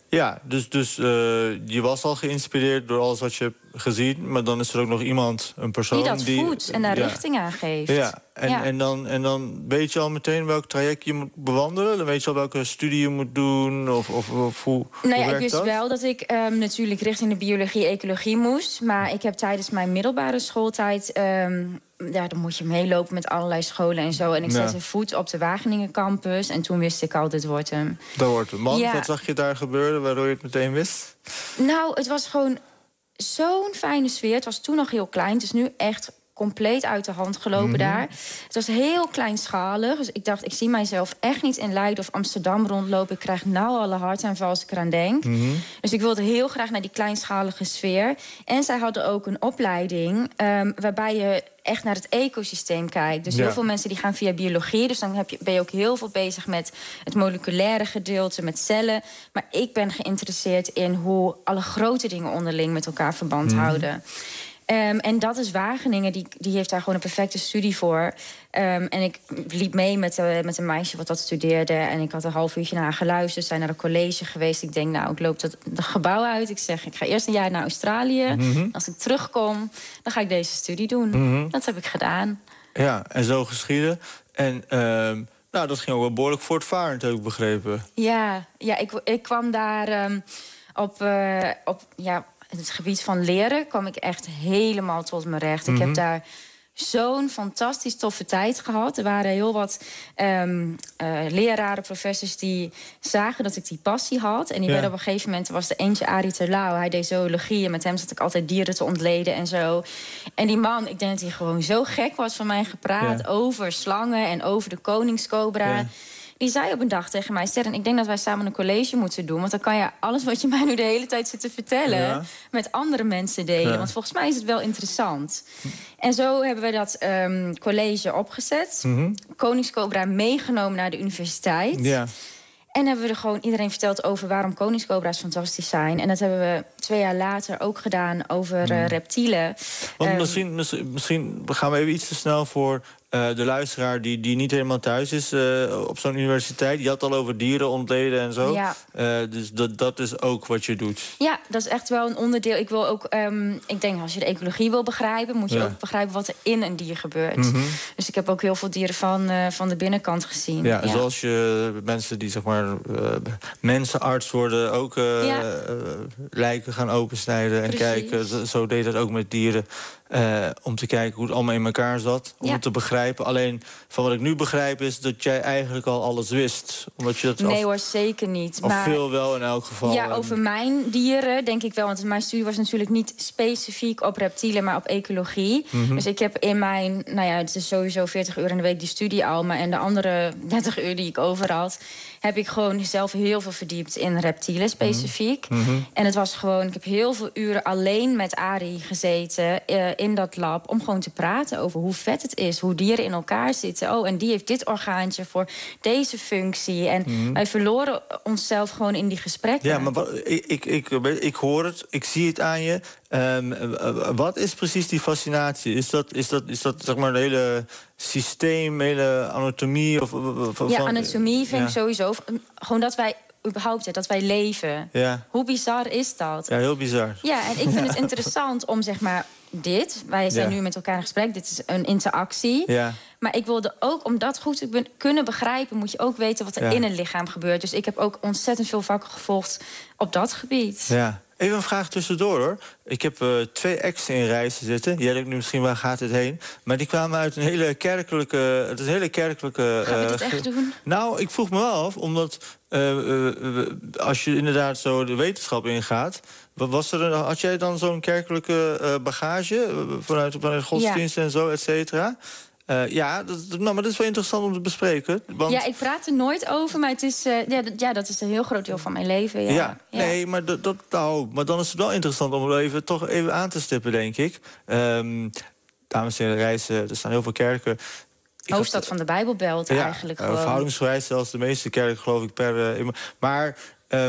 Ja, dus, dus uh, je was al geïnspireerd door alles wat je hebt gezien. Maar dan is er ook nog iemand, een persoon... Die dat die, voedt en daar ja. richting aan geeft. Ja, en, ja. En, dan, en dan weet je al meteen welk traject je moet bewandelen? Dan weet je al welke studie je moet doen? Of, of, of hoe, nou ja, hoe ik wist dat? wel dat ik um, natuurlijk richting de biologie-ecologie moest. Maar ik heb tijdens mijn middelbare schooltijd... Um, ja, dan moet je meelopen met allerlei scholen en zo. En ik zette ja. voet op de Wageningen campus. En toen wist ik al, dit wordt hem. Dat wordt hem. Man, ja. wat zag je daar gebeuren waardoor je het meteen wist? Nou, het was gewoon zo'n fijne sfeer. Het was toen nog heel klein. Het is nu echt compleet uit de hand gelopen mm-hmm. daar. Het was heel kleinschalig. Dus ik dacht, ik zie mijzelf echt niet in Leiden of Amsterdam rondlopen. Ik krijg nou alle hartaanval als ik eraan denk. Mm-hmm. Dus ik wilde heel graag naar die kleinschalige sfeer. En zij hadden ook een opleiding um, waarbij je echt naar het ecosysteem kijkt. Dus ja. heel veel mensen die gaan via biologie. Dus dan heb je, ben je ook heel veel bezig met het moleculaire gedeelte, met cellen. Maar ik ben geïnteresseerd in hoe alle grote dingen onderling met elkaar verband mm. houden. Um, en dat is Wageningen, die, die heeft daar gewoon een perfecte studie voor. Um, en ik liep mee met, uh, met een meisje wat dat studeerde. En ik had een half uurtje naar haar geluisterd. Zijn naar een college geweest. Ik denk, nou, ik loop dat, dat gebouw uit. Ik zeg, ik ga eerst een jaar naar Australië. Mm-hmm. Als ik terugkom, dan ga ik deze studie doen. Mm-hmm. Dat heb ik gedaan. Ja, en zo geschieden. En uh, nou, dat ging ook wel behoorlijk voortvarend, heb ik begrepen. Ja, ja ik, ik kwam daar um, op... Uh, op ja, in het gebied van leren kwam ik echt helemaal tot mijn recht. Mm-hmm. Ik heb daar zo'n fantastisch toffe tijd gehad. Er waren heel wat um, uh, leraren, professors die zagen dat ik die passie had. En die ja. werden op een gegeven moment, er was er eentje, Arie Terlouw. Hij deed zoologie en met hem zat ik altijd dieren te ontleden en zo. En die man, ik denk dat hij gewoon zo gek was van mij gepraat... Ja. over slangen en over de koningscobra... Ja. Die zei op een dag tegen mij, Sterren, ik denk dat wij samen een college moeten doen. Want dan kan je alles wat je mij nu de hele tijd zit te vertellen... Ja. met andere mensen delen. Ja. Want volgens mij is het wel interessant. En zo hebben we dat um, college opgezet. Mm-hmm. Koningscobra meegenomen naar de universiteit. Ja. En hebben we er gewoon iedereen verteld over waarom koningscobra's fantastisch zijn. En dat hebben we twee jaar later ook gedaan over uh, reptielen. Want um, misschien, misschien gaan we even iets te snel voor... Uh, de luisteraar die, die niet helemaal thuis is uh, op zo'n universiteit. Je had het al over dieren ontleden en zo. Ja. Uh, dus dat, dat is ook wat je doet. Ja, dat is echt wel een onderdeel. Ik wil ook, um, ik denk als je de ecologie wil begrijpen... moet je ja. ook begrijpen wat er in een dier gebeurt. Mm-hmm. Dus ik heb ook heel veel dieren van, uh, van de binnenkant gezien. Ja, ja. Zoals je mensen die zeg maar uh, mensenarts worden... ook uh, ja. uh, lijken gaan opensnijden en Precies. kijken. Zo, zo deed dat ook met dieren. Uh, om te kijken hoe het allemaal in elkaar zat. Om ja. het te begrijpen. Alleen van wat ik nu begrijp is dat jij eigenlijk al alles wist. Omdat je dat nee al, hoor, zeker niet. Al maar, veel wel in elk geval. Ja, over mijn dieren denk ik wel. Want mijn studie was natuurlijk niet specifiek op reptielen... maar op ecologie. Mm-hmm. Dus ik heb in mijn... Nou ja, het is sowieso veertig uur in de week die studie al... maar en de andere dertig uur die ik over had... heb ik gewoon zelf heel veel verdiept in reptielen specifiek. Mm-hmm. En het was gewoon... Ik heb heel veel uren alleen met Arie gezeten... Uh, in dat lab, om gewoon te praten over hoe vet het is... hoe dieren in elkaar zitten. Oh, en die heeft dit orgaantje voor deze functie. En mm-hmm. wij verloren onszelf gewoon in die gesprekken. Ja, maar wat, ik, ik, ik, ik hoor het, ik zie het aan je. Um, uh, wat is precies die fascinatie? Is dat, is dat, is dat zeg maar een hele systeem, hele anatomie? Of, of, ja, van, anatomie vind ja. ik sowieso... Gewoon dat wij... überhaupt, dat wij leven. Ja. Hoe bizar is dat? Ja, heel bizar. Ja, en ik vind ja. het interessant om zeg maar dit... wij zijn ja. nu met elkaar in gesprek, dit is een interactie... Ja. maar ik wilde ook, om dat goed te be- kunnen begrijpen... moet je ook weten wat er ja. in een lichaam gebeurt. Dus ik heb ook ontzettend veel vakken gevolgd op dat gebied. Ja. Even een vraag tussendoor, hoor. Ik heb uh, twee exen in reizen zitten. Jij denkt nu misschien, waar gaat dit heen? Maar die kwamen uit een hele kerkelijke... Het is een hele kerkelijke... Gaan we uh, dit echt doen? Nou, ik vroeg me wel af, omdat... Uh, uh, uh, als je inderdaad zo de wetenschap ingaat... Was er een, had jij dan zo'n kerkelijke uh, bagage... vanuit, vanuit godsdienst ja. en zo, et cetera... Uh, ja, dat, nou, maar dat is wel interessant om te bespreken. Want... Ja, ik praat er nooit over, maar het is, uh, ja, d- ja, dat is een heel groot deel van mijn leven. Ja, ja, ja. nee, maar, dat, dat, nou, maar dan is het wel interessant om het even, toch even aan te stippen, denk ik. Um, dames en heren, reizen, er staan heel veel kerken. Ik Hoofdstad had, van de Bijbelbelt ja, eigenlijk. Uh, verhoudingsgewijs zelfs de meeste kerken, geloof ik, per... Uh, maar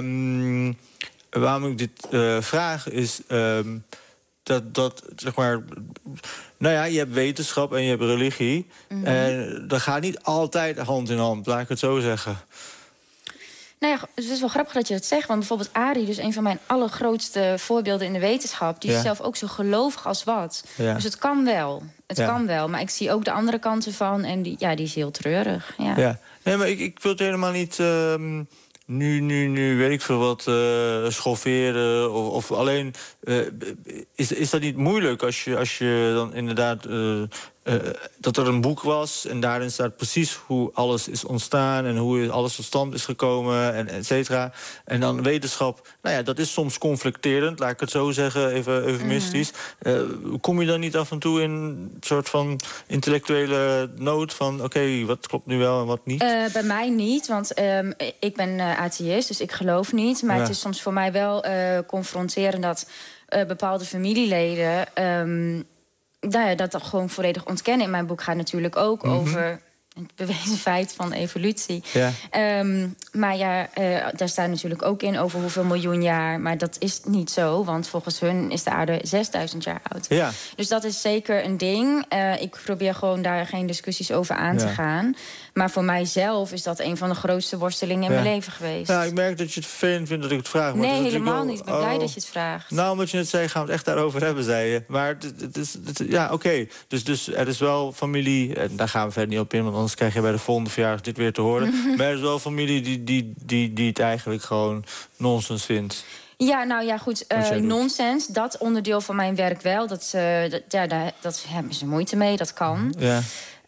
um, waarom ik dit uh, vraag is... Um, Dat, dat, zeg maar... Nou ja, je hebt wetenschap en je hebt religie. Mm-hmm. En dat gaat niet altijd hand in hand, laat ik het zo zeggen. Nou ja, het is wel grappig dat je dat zegt. Want bijvoorbeeld Arie, dus een van mijn allergrootste voorbeelden in de wetenschap... die ja. is zelf ook zo gelovig als wat. Ja. Dus het kan wel. Het ja. kan wel. Maar ik zie ook de andere kanten van. En die, ja, die is heel treurig. Ja. Ja. Nee, maar ik, ik wil het helemaal niet... Uh, nu, nu, nu, weet ik veel wat, uh, schofferen. Of, of alleen... Uh, is, is dat niet moeilijk als je, als je dan inderdaad... Uh, Uh, dat er een boek was en daarin staat precies hoe alles is ontstaan... en hoe alles tot stand is gekomen, en et cetera. En dan wetenschap, nou ja, dat is soms conflicterend... laat ik het zo zeggen, even eufemistisch. Mm-hmm. Uh, kom je dan niet af en toe in een soort van intellectuele nood... van oké, okay, wat klopt nu wel en wat niet? Uh, bij mij niet, want um, ik ben uh, atheïst, dus ik geloof niet. Maar ja. het is soms voor mij wel uh, confronterend... dat uh, bepaalde familieleden... Um, Nou ja, dat dat gewoon volledig ontkennen. In mijn boek gaat natuurlijk ook mm-hmm. over het bewezen feit van evolutie. Ja. Um, maar ja, uh, daar staat natuurlijk ook in over hoeveel miljoen jaar. Maar dat is niet zo, want volgens hun is de aarde zesduizend jaar oud. Ja. Dus dat is zeker een ding. Uh, ik probeer gewoon daar geen discussies over aan ja. te gaan. Maar voor mijzelf is dat een van de grootste worstelingen in ja. mijn leven geweest. Ja, ik merk dat je het vervelend vindt dat ik het vraag. Maar nee, het helemaal wel, niet. Ik ben oh, blij dat je het vraagt. Nou, omdat je net zei, gaan we het echt daarover hebben, zei je. Maar het, het is, het, ja, oké. Okay. Dus, dus er is wel familie, en daar gaan we verder niet op in... want anders krijg je bij de volgende verjaardag dit weer te horen. Maar er is wel familie die, die, die, die het eigenlijk gewoon nonsens vindt. Ja, nou ja, goed, uh, nonsens, dat onderdeel van mijn werk wel. Dat, uh, dat, ja, daar, dat hebben ze moeite mee, dat kan. Ja.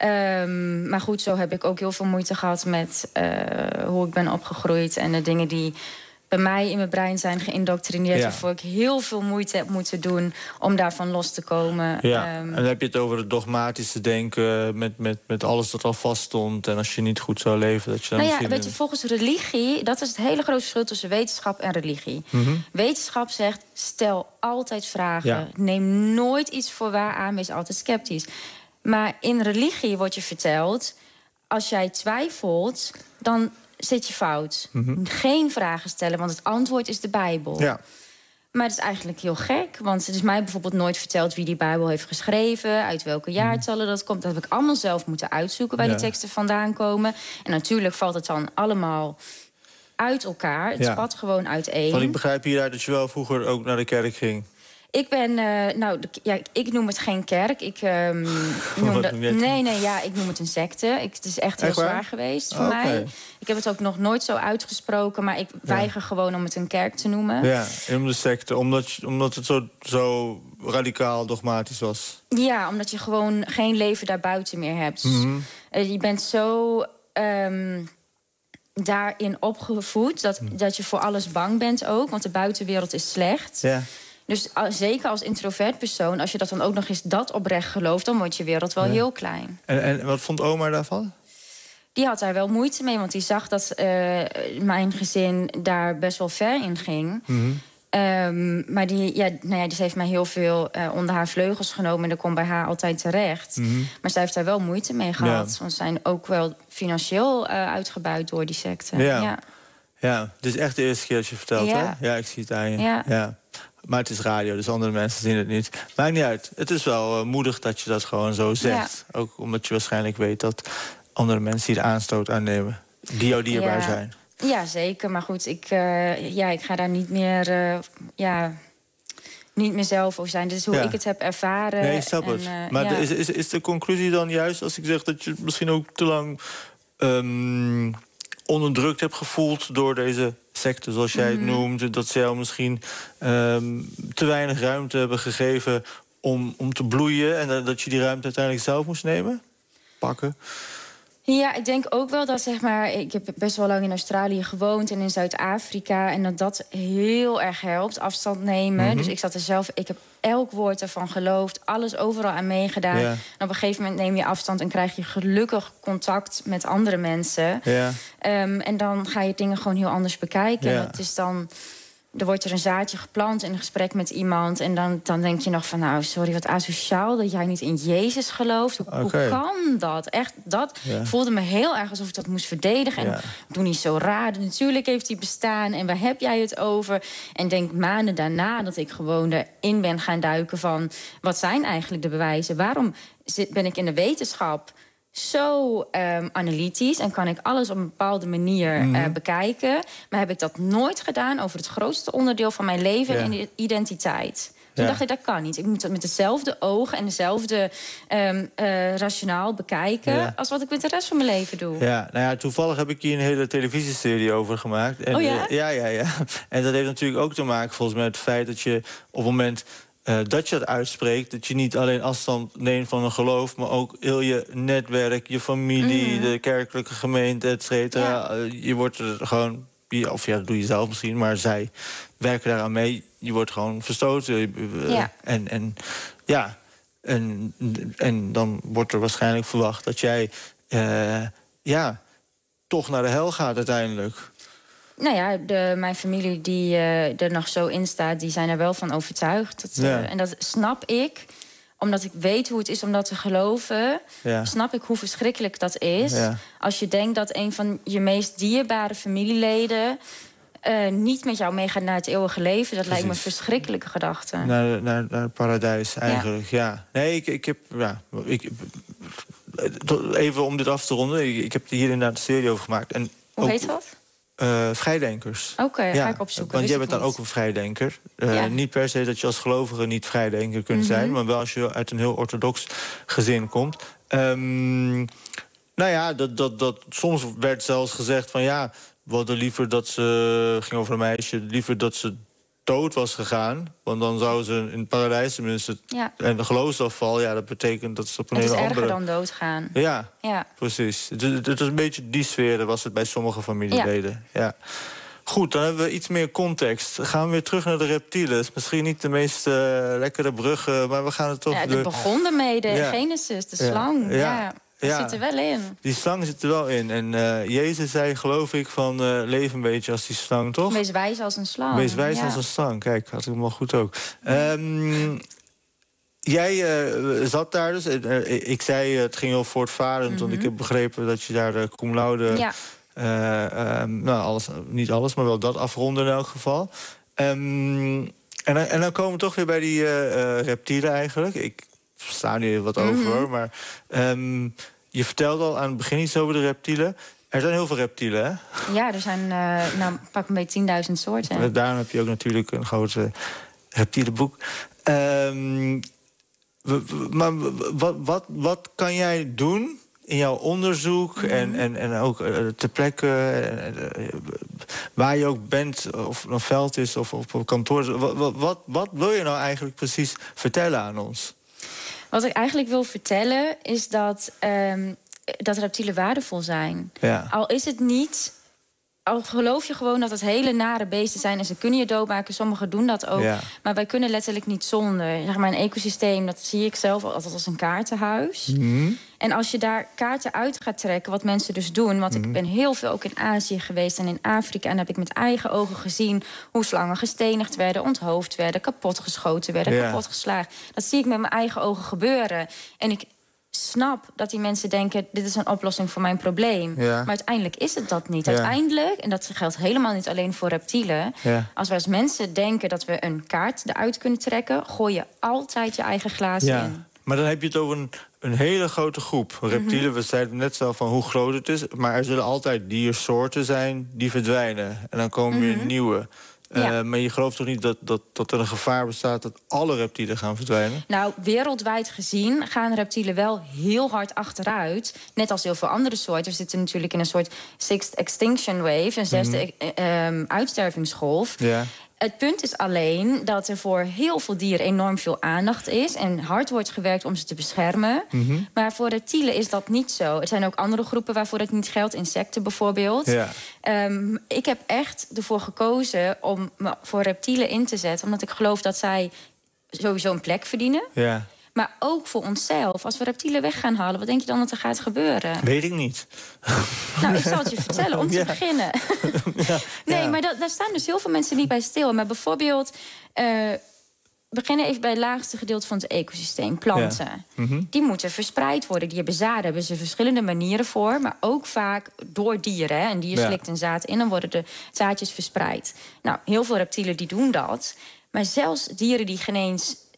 Um, maar goed, zo heb ik ook heel veel moeite gehad met uh, hoe ik ben opgegroeid... en de dingen die bij mij in mijn brein zijn geïndoctrineerd... Ja. waarvoor ik heel veel moeite heb moeten doen om daarvan los te komen. Ja. Um, en dan heb je het over het dogmatische denken... Met, met, met alles dat al vaststond. En als je niet goed zou leven, dat je dan nou ja, misschien... weet je, volgens religie, dat is het hele grote verschil tussen wetenschap en religie. Mm-hmm. Wetenschap zegt, stel altijd vragen. Ja. Neem nooit iets voor waar aan, wees altijd sceptisch. Maar in religie wordt je verteld... als jij twijfelt, dan zit je fout. Mm-hmm. Geen vragen stellen, want het antwoord is de Bijbel. Ja. Maar het is eigenlijk heel gek. Want het is mij bijvoorbeeld nooit verteld wie die Bijbel heeft geschreven... uit welke jaartallen dat komt. Dat heb ik allemaal zelf moeten uitzoeken waar ja. die teksten vandaan komen. En natuurlijk valt het dan allemaal uit elkaar. Het ja. spat gewoon uiteen. Want ik begrijp hieruit dat je wel vroeger ook naar de kerk ging... Ik ben, uh, nou, de, ja, ik noem het geen kerk. Ik um, noem dat, nee, nee, ja, ik noem het een secte. Ik, het is echt heel echt zwaar geweest voor oh, mij. Okay. Ik heb het ook nog nooit zo uitgesproken, maar ik ja. weiger gewoon om het een kerk te noemen. Ja, om de secte, omdat, omdat het zo, zo radicaal dogmatisch was. Ja, omdat je gewoon geen leven daarbuiten meer hebt. Mm-hmm. Uh, je bent zo um, daarin opgevoed dat, mm. dat je voor alles bang bent ook, want de buitenwereld is slecht. Ja. Dus zeker als introvert persoon, als je dat dan ook nog eens dat oprecht gelooft... dan wordt je wereld wel ja. heel klein. En, en wat vond oma daarvan? Die had daar wel moeite mee, want die zag dat uh, mijn gezin daar best wel ver in ging. Mm-hmm. Um, maar die, ja, nou ja, die heeft mij heel veel uh, onder haar vleugels genomen... en dat komt bij haar altijd terecht. Mm-hmm. Maar zij heeft daar wel moeite mee gehad. Ja. Want ze zijn ook wel financieel uh, uitgebuit door die secte. Ja. Ja. ja, het is echt de eerste keer dat je vertelt, ja. hè? Ja, ik zie het aan je. Ja. Ja. Maar het is radio, dus andere mensen zien het niet. Maakt niet uit. Het is wel uh, moedig dat je dat gewoon zo zegt. Ja. Ook omdat je waarschijnlijk weet dat andere mensen hier aanstoot aan nemen. Die jou dierbaar ja. zijn. Ja, zeker. Maar goed, ik, uh, ja, ik ga daar niet meer... Uh, ja, niet meer zelf over zijn. Dit is hoe ja. ik het heb ervaren. Nee, ik snap en, het. Uh, maar ja. de, is, is, is de conclusie dan juist als ik zeg dat je misschien ook te lang... Um, onderdrukt hebt gevoeld door deze secte, zoals jij het mm-hmm. noemt... dat ze jou misschien um, te weinig ruimte hebben gegeven om, om te bloeien... en dat, dat je die ruimte uiteindelijk zelf moest nemen? Pakken? Ja, ik denk ook wel dat, zeg maar... ik heb best wel lang in Australië gewoond en in Zuid-Afrika... en dat dat heel erg helpt, afstand nemen. Mm-hmm. Dus ik zat er zelf... ik heb elk woord ervan geloofd, alles overal aan meegedaan. Ja. En op een gegeven moment neem je afstand... en krijg je gelukkig contact met andere mensen. Ja. Um, en dan ga je dingen gewoon heel anders bekijken. Ja. Het is dan... Er wordt er een zaadje geplant in een gesprek met iemand... en dan, dan denk je nog van, nou, sorry, wat asociaal... dat jij niet in Jezus gelooft. Hoe, okay. hoe kan dat? Echt, dat ja. voelde me heel erg alsof ik dat moest verdedigen. Ja. En doe niet zo raar. Natuurlijk heeft hij bestaan. En waar heb jij het over? En denk maanden daarna dat ik gewoon erin ben gaan duiken van... wat zijn eigenlijk de bewijzen? Waarom zit, ben ik in de wetenschap... zo um, analytisch en kan ik alles op een bepaalde manier mm. uh, bekijken. Maar heb ik dat nooit gedaan over het grootste onderdeel van mijn leven ja. en de identiteit. Toen ja. dacht ik, dat kan niet. Ik moet dat met dezelfde ogen en dezelfde um, uh, rationaal bekijken... Ja. als wat ik met de rest van mijn leven doe. Ja, nou ja, toevallig heb ik hier een hele televisieserie over gemaakt. En, oh ja? Uh, ja, ja, ja. En dat heeft natuurlijk ook te maken volgens mij met het feit dat je op het moment... Uh, dat je dat uitspreekt, dat je niet alleen afstand neemt van een geloof... maar ook heel je netwerk, je familie, mm. de kerkelijke gemeente, et cetera. Ja. Uh, je wordt er gewoon... Of ja, dat doe je zelf misschien, maar zij werken daaraan mee. Je wordt gewoon verstoten. Ja. En, en, ja, en, en dan wordt er waarschijnlijk verwacht dat jij uh, ja, toch naar de hel gaat uiteindelijk. Nou ja, de, mijn familie die uh, er nog zo in staat, die zijn er wel van overtuigd. Dat, uh, ja. En dat snap ik. Omdat ik weet hoe het is om dat te geloven... Ja. snap ik hoe verschrikkelijk dat is. Ja. Als je denkt dat een van je meest dierbare familieleden... Uh, niet met jou meegaat naar het eeuwige leven... dat Precies. lijkt me een verschrikkelijke gedachte. Naar, naar, naar het paradijs eigenlijk, ja. ja. Nee, ik, ik heb... Ja, ik, even om dit af te ronden. Ik, ik heb hier inderdaad een serie over gemaakt. En hoe ook, heet dat? Uh, vrijdenkers. Oké, okay, ja, ga ik opzoeken. Want jij bent dan niet. ook een vrijdenker. Uh, ja. Niet per se dat je als gelovige niet vrijdenker kunt mm-hmm. zijn... maar wel als je uit een heel orthodox gezin komt. Um, nou ja, dat, dat, dat, soms werd zelfs gezegd van... ja, we hadden liever dat ze... ging over een meisje, liever dat ze dood was gegaan... want dan zou ze in het paradijs tenminste... Ja. En de geloofsafval, ja, dat betekent dat ze op een het hele is andere... erger dan doodgaan. Ja, ja. precies. Het, het is een beetje die sfeer, was het bij sommige familieleden. Ja. ja. Goed, dan hebben we iets meer context. Gaan we weer terug naar de reptielen. Misschien niet de meest uh, lekkere bruggen, maar we gaan het toch... Ja, het begon ermee, de ja. Genesis, de slang. Ja, ja. Dat ja. zit er wel in. Die slang zit er wel in. En uh, Jezus zei, geloof ik, van uh, leef een beetje als die slang, toch? Wees wijs als een slang. Wees wijs ja. als een slang. Kijk, had ik hem al goed ook. Um, jij uh, zat daar dus. Uh, ik zei, uh, het ging heel voortvarend. Mm-hmm. Want ik heb begrepen dat je daar de cum laude... Ja. Uh, um, nou, alles, niet alles, maar wel dat afronden in elk geval. Um, en, en dan komen we toch weer bij die uh, uh, reptielen eigenlijk. Ik sta nu even wat mm-hmm. over, hoor, maar um, je vertelde al aan het begin iets over de reptielen. Er zijn heel veel reptielen, hè? Ja, er zijn uh, nou, pak een beetje tienduizend soorten. Daarom heb je ook natuurlijk een groot uh, reptielenboek. Um, maar wat, wat, wat kan jij doen in jouw onderzoek mm-hmm. en, en, en ook uh, ter plekke, uh, uh, waar je ook bent, of het een veld is of op een kantoor. Wat, wat, wat wil je nou eigenlijk precies vertellen aan ons? Wat ik eigenlijk wil vertellen is dat, um, dat reptielen waardevol zijn. Ja. Al is het niet... Al geloof je gewoon dat het hele nare beesten zijn en ze kunnen je doodmaken, sommigen doen dat ook. Ja. Maar wij kunnen letterlijk niet zonder. Zeg maar, een ecosysteem, dat zie ik zelf altijd als een kaartenhuis. Mm-hmm. En als je daar kaarten uit gaat trekken, wat mensen dus doen... want mm-hmm. ik ben heel veel ook in Azië geweest en in Afrika... en heb ik met eigen ogen gezien hoe slangen gestenigd werden... onthoofd werden, kapotgeschoten werden, ja. kapotgeslagen. Dat zie ik met mijn eigen ogen gebeuren. En ik snap dat die mensen denken, dit is een oplossing voor mijn probleem. Ja. Maar uiteindelijk is het dat niet. Ja. Uiteindelijk, en dat geldt helemaal niet alleen voor reptielen... Ja. als we als mensen denken dat we een kaart eruit kunnen trekken... gooi je altijd je eigen glazen ja. in. Maar dan heb je het over een, een hele grote groep. Reptielen, mm-hmm. we zeiden net zelf van hoe groot het is... maar er zullen altijd diersoorten zijn die verdwijnen. En dan komen mm-hmm. weer nieuwe... Ja. Uh, maar je gelooft toch niet dat, dat, dat er een gevaar bestaat dat alle reptielen gaan verdwijnen? Nou, wereldwijd gezien gaan reptielen wel heel hard achteruit. Net als heel veel andere soorten. We zitten natuurlijk in een soort sixth extinction wave, een zesde mm-hmm. um, uitstervingsgolf. Ja. Het punt is alleen dat er voor heel veel dieren enorm veel aandacht is... en hard wordt gewerkt om ze te beschermen. Mm-hmm. Maar voor reptielen is dat niet zo. Er zijn ook andere groepen waarvoor het niet geldt. Insecten bijvoorbeeld. Ja. Um, ik heb echt ervoor gekozen om me voor reptielen in te zetten... omdat ik geloof dat zij sowieso een plek verdienen... Ja. Maar ook voor onszelf. Als we reptielen weg gaan halen, wat denk je dan dat er gaat gebeuren? Weet ik niet. Nou, ik zal het je vertellen, om te ja. beginnen. Ja. Nee, ja. maar dat, daar staan dus heel veel mensen niet bij stil. Maar bijvoorbeeld, uh, we beginnen even bij het laagste gedeelte van het ecosysteem. Planten. Ja. Mm-hmm. Die moeten verspreid worden. Die hebben zaden, hebben ze verschillende manieren voor. Maar ook vaak door dieren. Hè. Een dier slikt ja. een zaad in, dan worden de zaadjes verspreid. Nou, heel veel reptielen die doen dat. Maar zelfs dieren die geen eens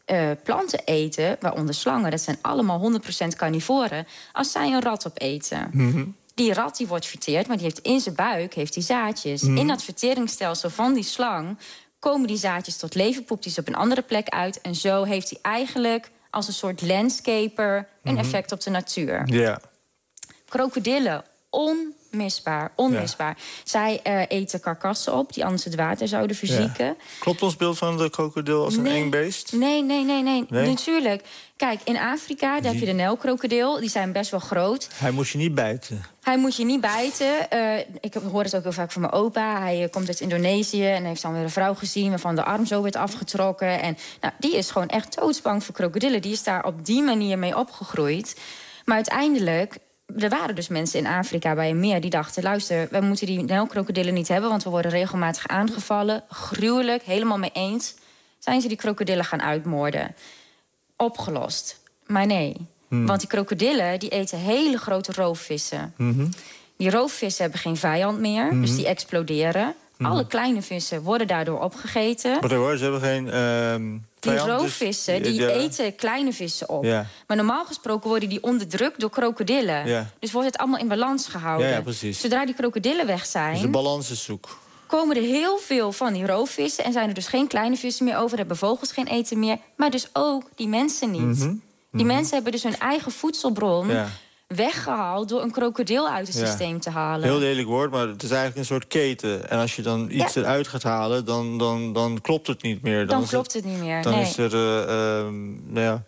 uh, planten eten, waaronder slangen, dat zijn allemaal honderd procent carnivoren, als zij een rat opeten. Mm-hmm. Die rat die wordt verteerd, maar die heeft in zijn buik heeft die zaadjes. Mm-hmm. In dat verteringsstelsel van die slang komen die zaadjes tot leven, poept hij ze op een andere plek uit. En zo heeft hij eigenlijk als een soort landscaper een mm-hmm. effect op de natuur. Ja. Yeah. Krokodillen, onmisbaar, onmisbaar. Ja. Zij uh, eten karkassen op die anders het water zouden verzieken. Ja. Klopt ons beeld van de krokodil als nee. een eng beest? Nee, nee, nee, nee, nee. Natuurlijk. Kijk, in Afrika daar heb je de Nijlkrokodil. Die zijn best wel groot. Hij moet je niet bijten. Hij moet je niet bijten. Uh, ik hoor het ook heel vaak van mijn opa. Hij uh, komt uit Indonesië en heeft dan weer een vrouw gezien waarvan de arm zo werd afgetrokken. En nou, die is gewoon echt doodsbang voor krokodillen. Die is daar op die manier mee opgegroeid. Maar uiteindelijk, er waren dus mensen in Afrika bij een meer die dachten, luister, we moeten die Nijlkrokodillen niet hebben, want we worden regelmatig aangevallen. Gruwelijk, helemaal mee eens. Zijn ze die krokodillen gaan uitmoorden. Opgelost. Maar nee. Hmm. Want die krokodillen die eten hele grote roofvissen. Mm-hmm. Die roofvissen hebben geen vijand meer, mm-hmm. dus die exploderen. Mm-hmm. Alle kleine vissen worden daardoor opgegeten. Maar hoor, ze hebben geen uh, Die roofvissen dus, die ja. eten kleine vissen op. Ja. Maar normaal gesproken worden die onderdrukt door krokodillen. Ja. Dus wordt het allemaal in balans gehouden. Ja, ja, precies. Zodra die krokodillen weg zijn, dus de balans is zoek. Komen er heel veel van die roofvissen en zijn er dus geen kleine vissen meer over. Hebben vogels geen eten meer, maar dus ook die mensen niet. Mm-hmm. Die mm-hmm. mensen hebben dus hun eigen voedselbron ja. weggehaald door een krokodil uit het ja. systeem te halen. Heel lelijk woord, maar het is eigenlijk een soort keten. En als je dan iets ja. eruit gaat halen, dan, dan, dan klopt het niet meer. Dan, dan klopt het, het niet meer, Dan nee. is er... Uh, uh, nou ja,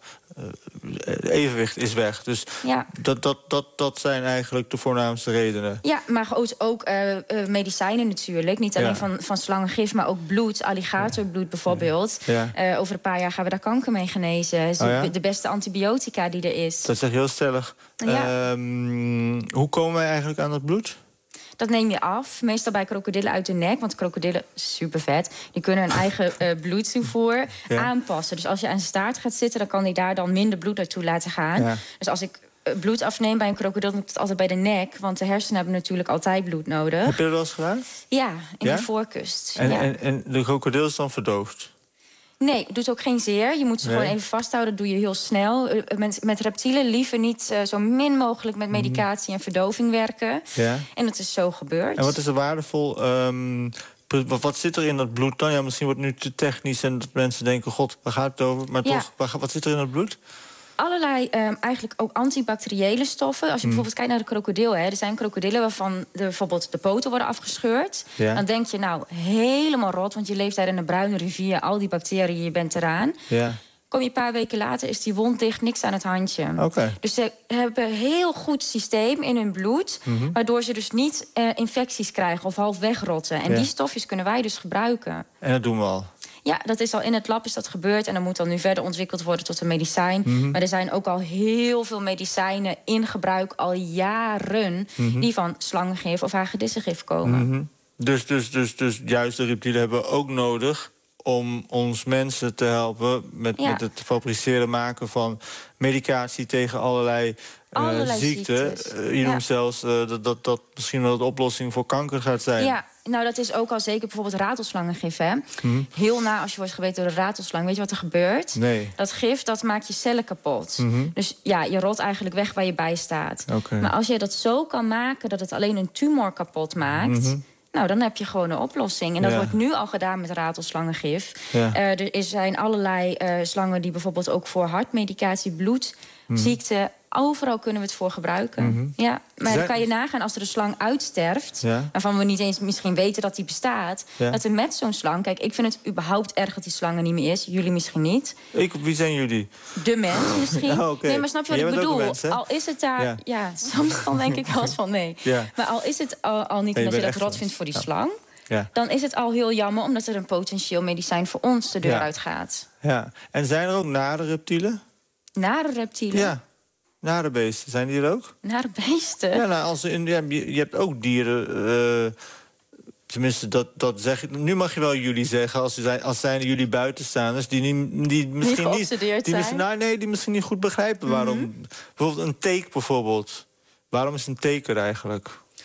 Uh, evenwicht is weg. Dus ja. dat, dat, dat, dat zijn eigenlijk de voornaamste redenen. Ja, maar ook uh, uh, medicijnen natuurlijk. Niet alleen ja. van, van slangengif, maar ook bloed. Alligatorbloed bijvoorbeeld. Ja. Uh, over een paar jaar gaan we daar kanker mee genezen. Dat is oh, ja? de beste antibiotica die er is. Dat zeg je heel stellig. Ja. Um, hoe komen wij eigenlijk aan dat bloed? Dat neem je af, meestal bij krokodillen uit de nek. Want krokodillen, super vet, die kunnen hun eigen uh, bloedtoevoer ja. aanpassen. Dus als je aan zijn staart gaat zitten, dan kan hij daar dan minder bloed naartoe laten gaan. Ja. Dus als ik uh, bloed afneem bij een krokodil, dan moet het altijd bij de nek. Want de hersenen hebben natuurlijk altijd bloed nodig. Heb je dat wel eens gedaan? Ja, in ja? de voorkust. En, ja. en, en de krokodil is dan verdoofd? Nee, het doet ook geen zeer. Je moet ze nee. gewoon even vasthouden, dat doe je heel snel. Met, met reptielen liever niet uh, zo min mogelijk met medicatie en verdoving werken. Ja. En dat is zo gebeurd. En wat is er waardevol? Um, wat zit er in dat bloed dan? Ja, misschien wordt het nu te technisch en dat mensen denken, god, waar gaat het over? Maar ja. toch, wat, wat zit er in dat bloed? Allerlei um, eigenlijk ook antibacteriële stoffen. Als je mm. bijvoorbeeld kijkt naar de krokodil, hè, er zijn krokodillen waarvan de, bijvoorbeeld de poten worden afgescheurd. Ja. Dan denk je, nou, helemaal rot, want je leeft daar in een bruine rivier, al die bacteriën, je bent eraan. Ja. Kom je een paar weken later, is die wond dicht, niks aan het handje. Okay. Dus ze hebben een heel goed systeem in hun bloed, mm-hmm. waardoor ze dus niet uh, infecties krijgen of half wegrotten. En ja. die stofjes kunnen wij dus gebruiken. En dat doen we al. Ja, dat is al in het lab is dat gebeurd. En dat moet dan nu verder ontwikkeld worden tot een medicijn. Mm-hmm. Maar er zijn ook al heel veel medicijnen in gebruik al jaren, mm-hmm. die van slangengif of hagedissengif komen. Mm-hmm. Dus, dus, dus, dus juist de reptielen hebben we ook nodig om ons mensen te helpen met, ja. met het fabriceren maken van medicatie tegen allerlei, allerlei uh, ziekten. Uh, je ja. noemt zelfs uh, dat, dat dat misschien wel de oplossing voor kanker gaat zijn. Ja, nou dat is ook al zeker bijvoorbeeld ratelslanggif. Hè? Mm-hmm. Heel na als je wordt gebeten door een ratelslang. Weet je wat er gebeurt? Nee. Dat gif, dat maakt je cellen kapot. Mm-hmm. Dus ja, je rot eigenlijk weg waar je bij staat. Okay. Maar als je dat zo kan maken dat het alleen een tumor kapot maakt, mm-hmm. nou, dan heb je gewoon een oplossing. En dat ja. wordt nu al gedaan met ratelslanggif. Ja. Uh, er zijn allerlei uh, slangen die bijvoorbeeld ook voor hartmedicatie, bloedziekte, mm. overal kunnen we het voor gebruiken. Mm-hmm. Ja, maar dan kan je nagaan als er een slang uitsterft, ja. waarvan we niet eens misschien weten dat die bestaat, ja. dat er met zo'n slang, kijk, ik vind het überhaupt erg dat die slang er niet meer is. Jullie misschien niet. Ik, wie zijn jullie? De mens misschien. Ja, okay. Nee, maar snap je wat Jij ik bedoel? Mens, al is het daar, ja, ja soms dan denk ik wel eens van nee. Ja. Maar al is het al, al niet omdat je, je dat rot vindt voor die ja. slang, ja. dan is het al heel jammer omdat er een potentieel medicijn voor ons de deur ja. uitgaat. Ja. En zijn er ook nare reptielen? Nare reptielen? Ja. Nare beesten, zijn die er ook? Nare beesten? Ja, nou, als in, ja, je hebt ook dieren. Uh, tenminste, dat, dat zeg ik. Nu mag je wel jullie zeggen, als, zijn, als zijn jullie buitenstaanders die, niet, die misschien niet. niet die zijn. Misschien, nou, nee, die misschien niet goed begrijpen waarom. Mm-hmm. Bijvoorbeeld een teek bijvoorbeeld. Waarom is een teek er eigenlijk?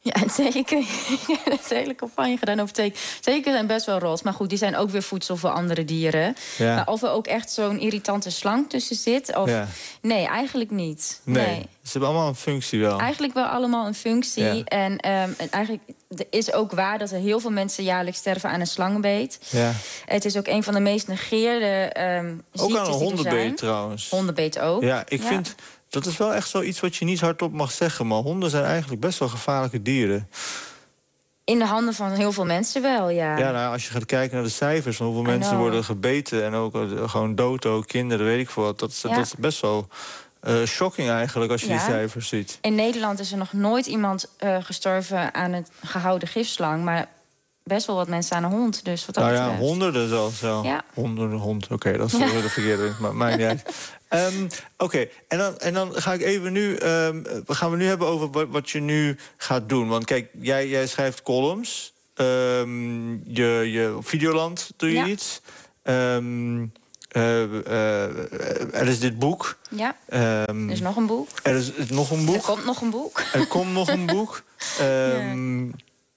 Ja, zeker. Ik heb een hele campagne gedaan over teken. Tekens zijn best wel rots. Maar goed, die zijn ook weer voedsel voor andere dieren. Ja. Maar of er ook echt zo'n irritante slang tussen zit... Of... Ja. Nee, eigenlijk niet. Nee. nee. Ze hebben allemaal een functie wel. Eigenlijk wel allemaal een functie. Ja. En, um, en eigenlijk er is ook waar dat er heel veel mensen jaarlijks sterven aan een slangenbeet. Ja. Het is ook een van de meest negeerde um, ziektes Ook aan een die er zijn. hondenbeet trouwens. Hondenbeet ook. Ja, ik ja. vind... Dat is wel echt zoiets wat je niet hardop mag zeggen. Maar honden zijn eigenlijk best wel gevaarlijke dieren. In de handen van heel veel mensen wel, ja. Ja, nou, als je gaat kijken naar de cijfers van hoeveel I mensen know. worden gebeten... en ook uh, gewoon dood, ook kinderen, weet ik veel wat. Dat, is- Ja. dat is best wel uh, shocking eigenlijk als je Ja. die cijfers ziet. In Nederland is er nog nooit iemand uh, gestorven aan een gehouden gifslang... maar best wel wat mensen aan een hond. Dus wat dat Nou ja, betreft. honderden zelfs wel. Ja. Honderden hond, oké, dat is Ja. weer de verkeerde, maar maakt niet uit. Um, Oké, okay. en, dan, en dan ga ik even nu... Um, gaan we nu hebben over wat, wat je nu gaat doen. Want kijk, jij, jij schrijft columns. Um, je, je, op Videoland doe je Ja. iets. Um, uh, uh, er is dit boek. Ja, Um, er is nog een boek. er is nog een boek. Er komt nog een boek. Er komt nog een boek. Um,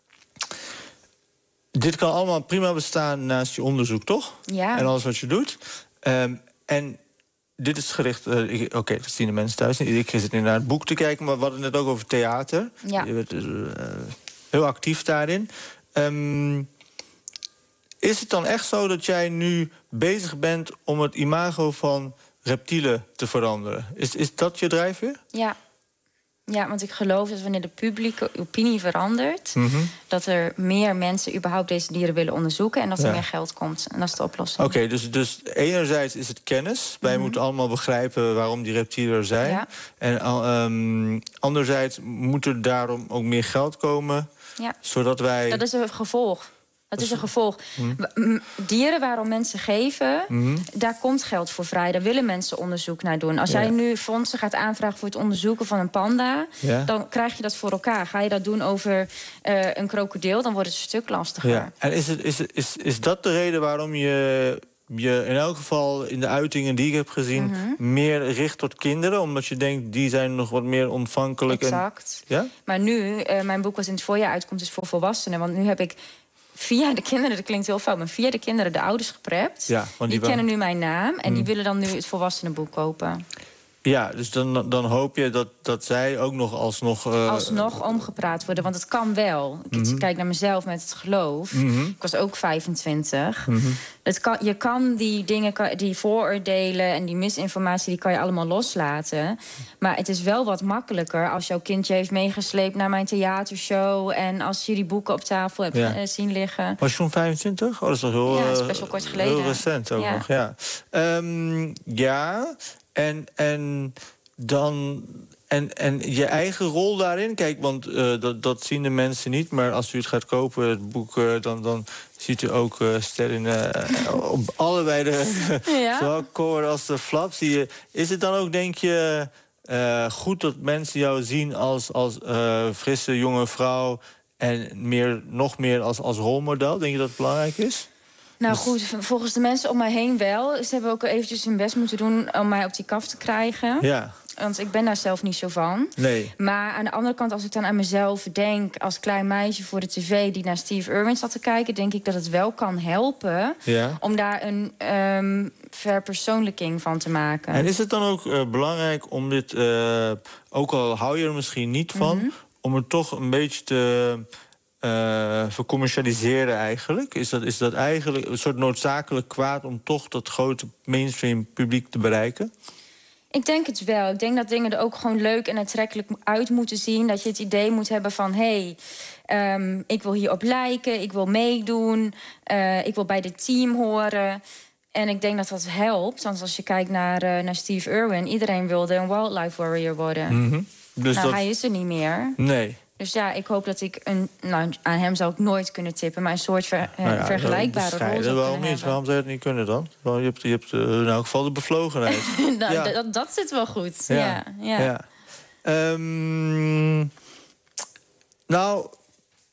Dit kan allemaal prima bestaan naast je onderzoek, toch? Ja. En alles wat je doet. Um, en dit is gericht... Uh, Oké, okay, dat zien de mensen thuis niet. Ik zit nu naar het boek te kijken, maar we hadden het net ook over theater. Ja. Je bent uh, heel actief daarin. Um, is het dan echt zo dat jij nu bezig bent om het imago van reptielen te veranderen? Is, is dat je drijfveer? Ja. Ja, want ik geloof dat wanneer de publieke opinie verandert... Mm-hmm. dat er meer mensen überhaupt deze dieren willen onderzoeken... en dat er Ja. meer geld komt. En dat is de oplossing. Oké, okay, dus, dus enerzijds is het kennis. Wij Mhm. moeten allemaal begrijpen waarom die reptielen er zijn. Ja. En um, anderzijds moet er daarom ook meer geld komen... Ja. zodat wij... Dat is een gevolg. Dat is een gevolg. Mhm. M- Dieren waarom mensen geven, Mhm. daar komt geld voor vrij. Daar willen mensen onderzoek naar doen. Als Ja. jij nu fondsen gaat aanvragen voor het onderzoeken van een panda... Ja. dan krijg je dat voor elkaar. Ga je dat doen over uh, een krokodil, dan wordt het een stuk lastiger. Ja. En is, het, is, het, is, is dat de reden waarom je je in elk geval in de uitingen die ik heb gezien... Mhm. meer richt tot kinderen? Omdat je denkt, die zijn nog wat meer ontvankelijk. Exact. En, ja? Maar nu, uh, mijn boek wat in het voorjaar uitkomt, is voor volwassenen. Want nu heb ik via de kinderen, dat klinkt heel fout... maar via de kinderen de ouders geprept. Ja, want die die kennen wa- nu mijn naam en die Mm. willen dan nu het volwassenenboek kopen. Ja, dus dan, dan hoop je dat, dat zij ook nog alsnog... Uh, Alsnog omgepraat worden, want het kan wel. Ik Mhm. kijk naar mezelf met het geloof. Mhm. Ik was ook vijfentwintig. Mhm. Het kan, je kan die dingen, kan- die vooroordelen en die misinformatie... die kan je allemaal loslaten. Maar het is wel wat makkelijker als jouw kindje heeft meegesleept... naar mijn theatershow en als je die boeken op tafel hebt Ja. eh, zien liggen. Was je toen vijfentwintig? Oh, dat is toch heel, Ja, dat is eh, best wel kort geleden. Heel recent ook Ja. nog, ja. Um, ja, en, en dan... En, en je eigen rol daarin, kijk, want uh, dat, dat zien de mensen niet... maar als u het gaat kopen, het boek, uh, dan, dan ziet u ook uh, sterren uh, op allebei de... Ja. zowel cover als de flap. Zie je, is het dan ook, denk je, uh, goed dat mensen jou zien als, als uh, frisse jonge vrouw... en meer, nog meer als, als rolmodel? Denk je dat het belangrijk is? Nou goed, volgens de mensen om mij heen wel. Ze hebben ook eventjes hun best moeten doen om mij op die kaf te krijgen. Ja. Want ik ben daar zelf niet zo van. Nee. Maar aan de andere kant, als ik dan aan mezelf denk... als klein meisje voor de tv die naar Steve Irwin zat te kijken... denk ik dat het wel kan helpen Ja. om daar een um, verpersoonlijking van te maken. En is het dan ook uh, belangrijk om dit... Uh, ook al hou je er misschien niet van... Mm-hmm. om het toch een beetje te... Uh, vercommercialiseren eigenlijk? Is dat, is dat eigenlijk een soort noodzakelijk kwaad... om toch dat grote mainstream publiek te bereiken? Ik denk het wel. Ik denk dat dingen er ook gewoon leuk en aantrekkelijk uit moeten zien. Dat je het idee moet hebben van... hé, hey, um, ik wil hierop lijken, ik wil meedoen... Uh, ik wil bij dit team horen... En ik denk dat dat helpt. Want als je kijkt naar, uh, naar Steve Irwin... iedereen wilde een wildlife warrior worden. Mm-hmm. Dus nou, dat... hij is er niet meer. Nee. Dus ja, ik hoop dat ik een... Nou, aan hem zou ik nooit kunnen tippen... maar een soort ver, nou ja, vergelijkbare rol zou kunnen waarom niet? hebben. Waarom zou je het niet kunnen dan? Je hebt, je hebt uh, in elk geval de bevlogenheid. nou, ja. dat, dat zit wel goed. Ja, Ja, ja. ja. Um, nou,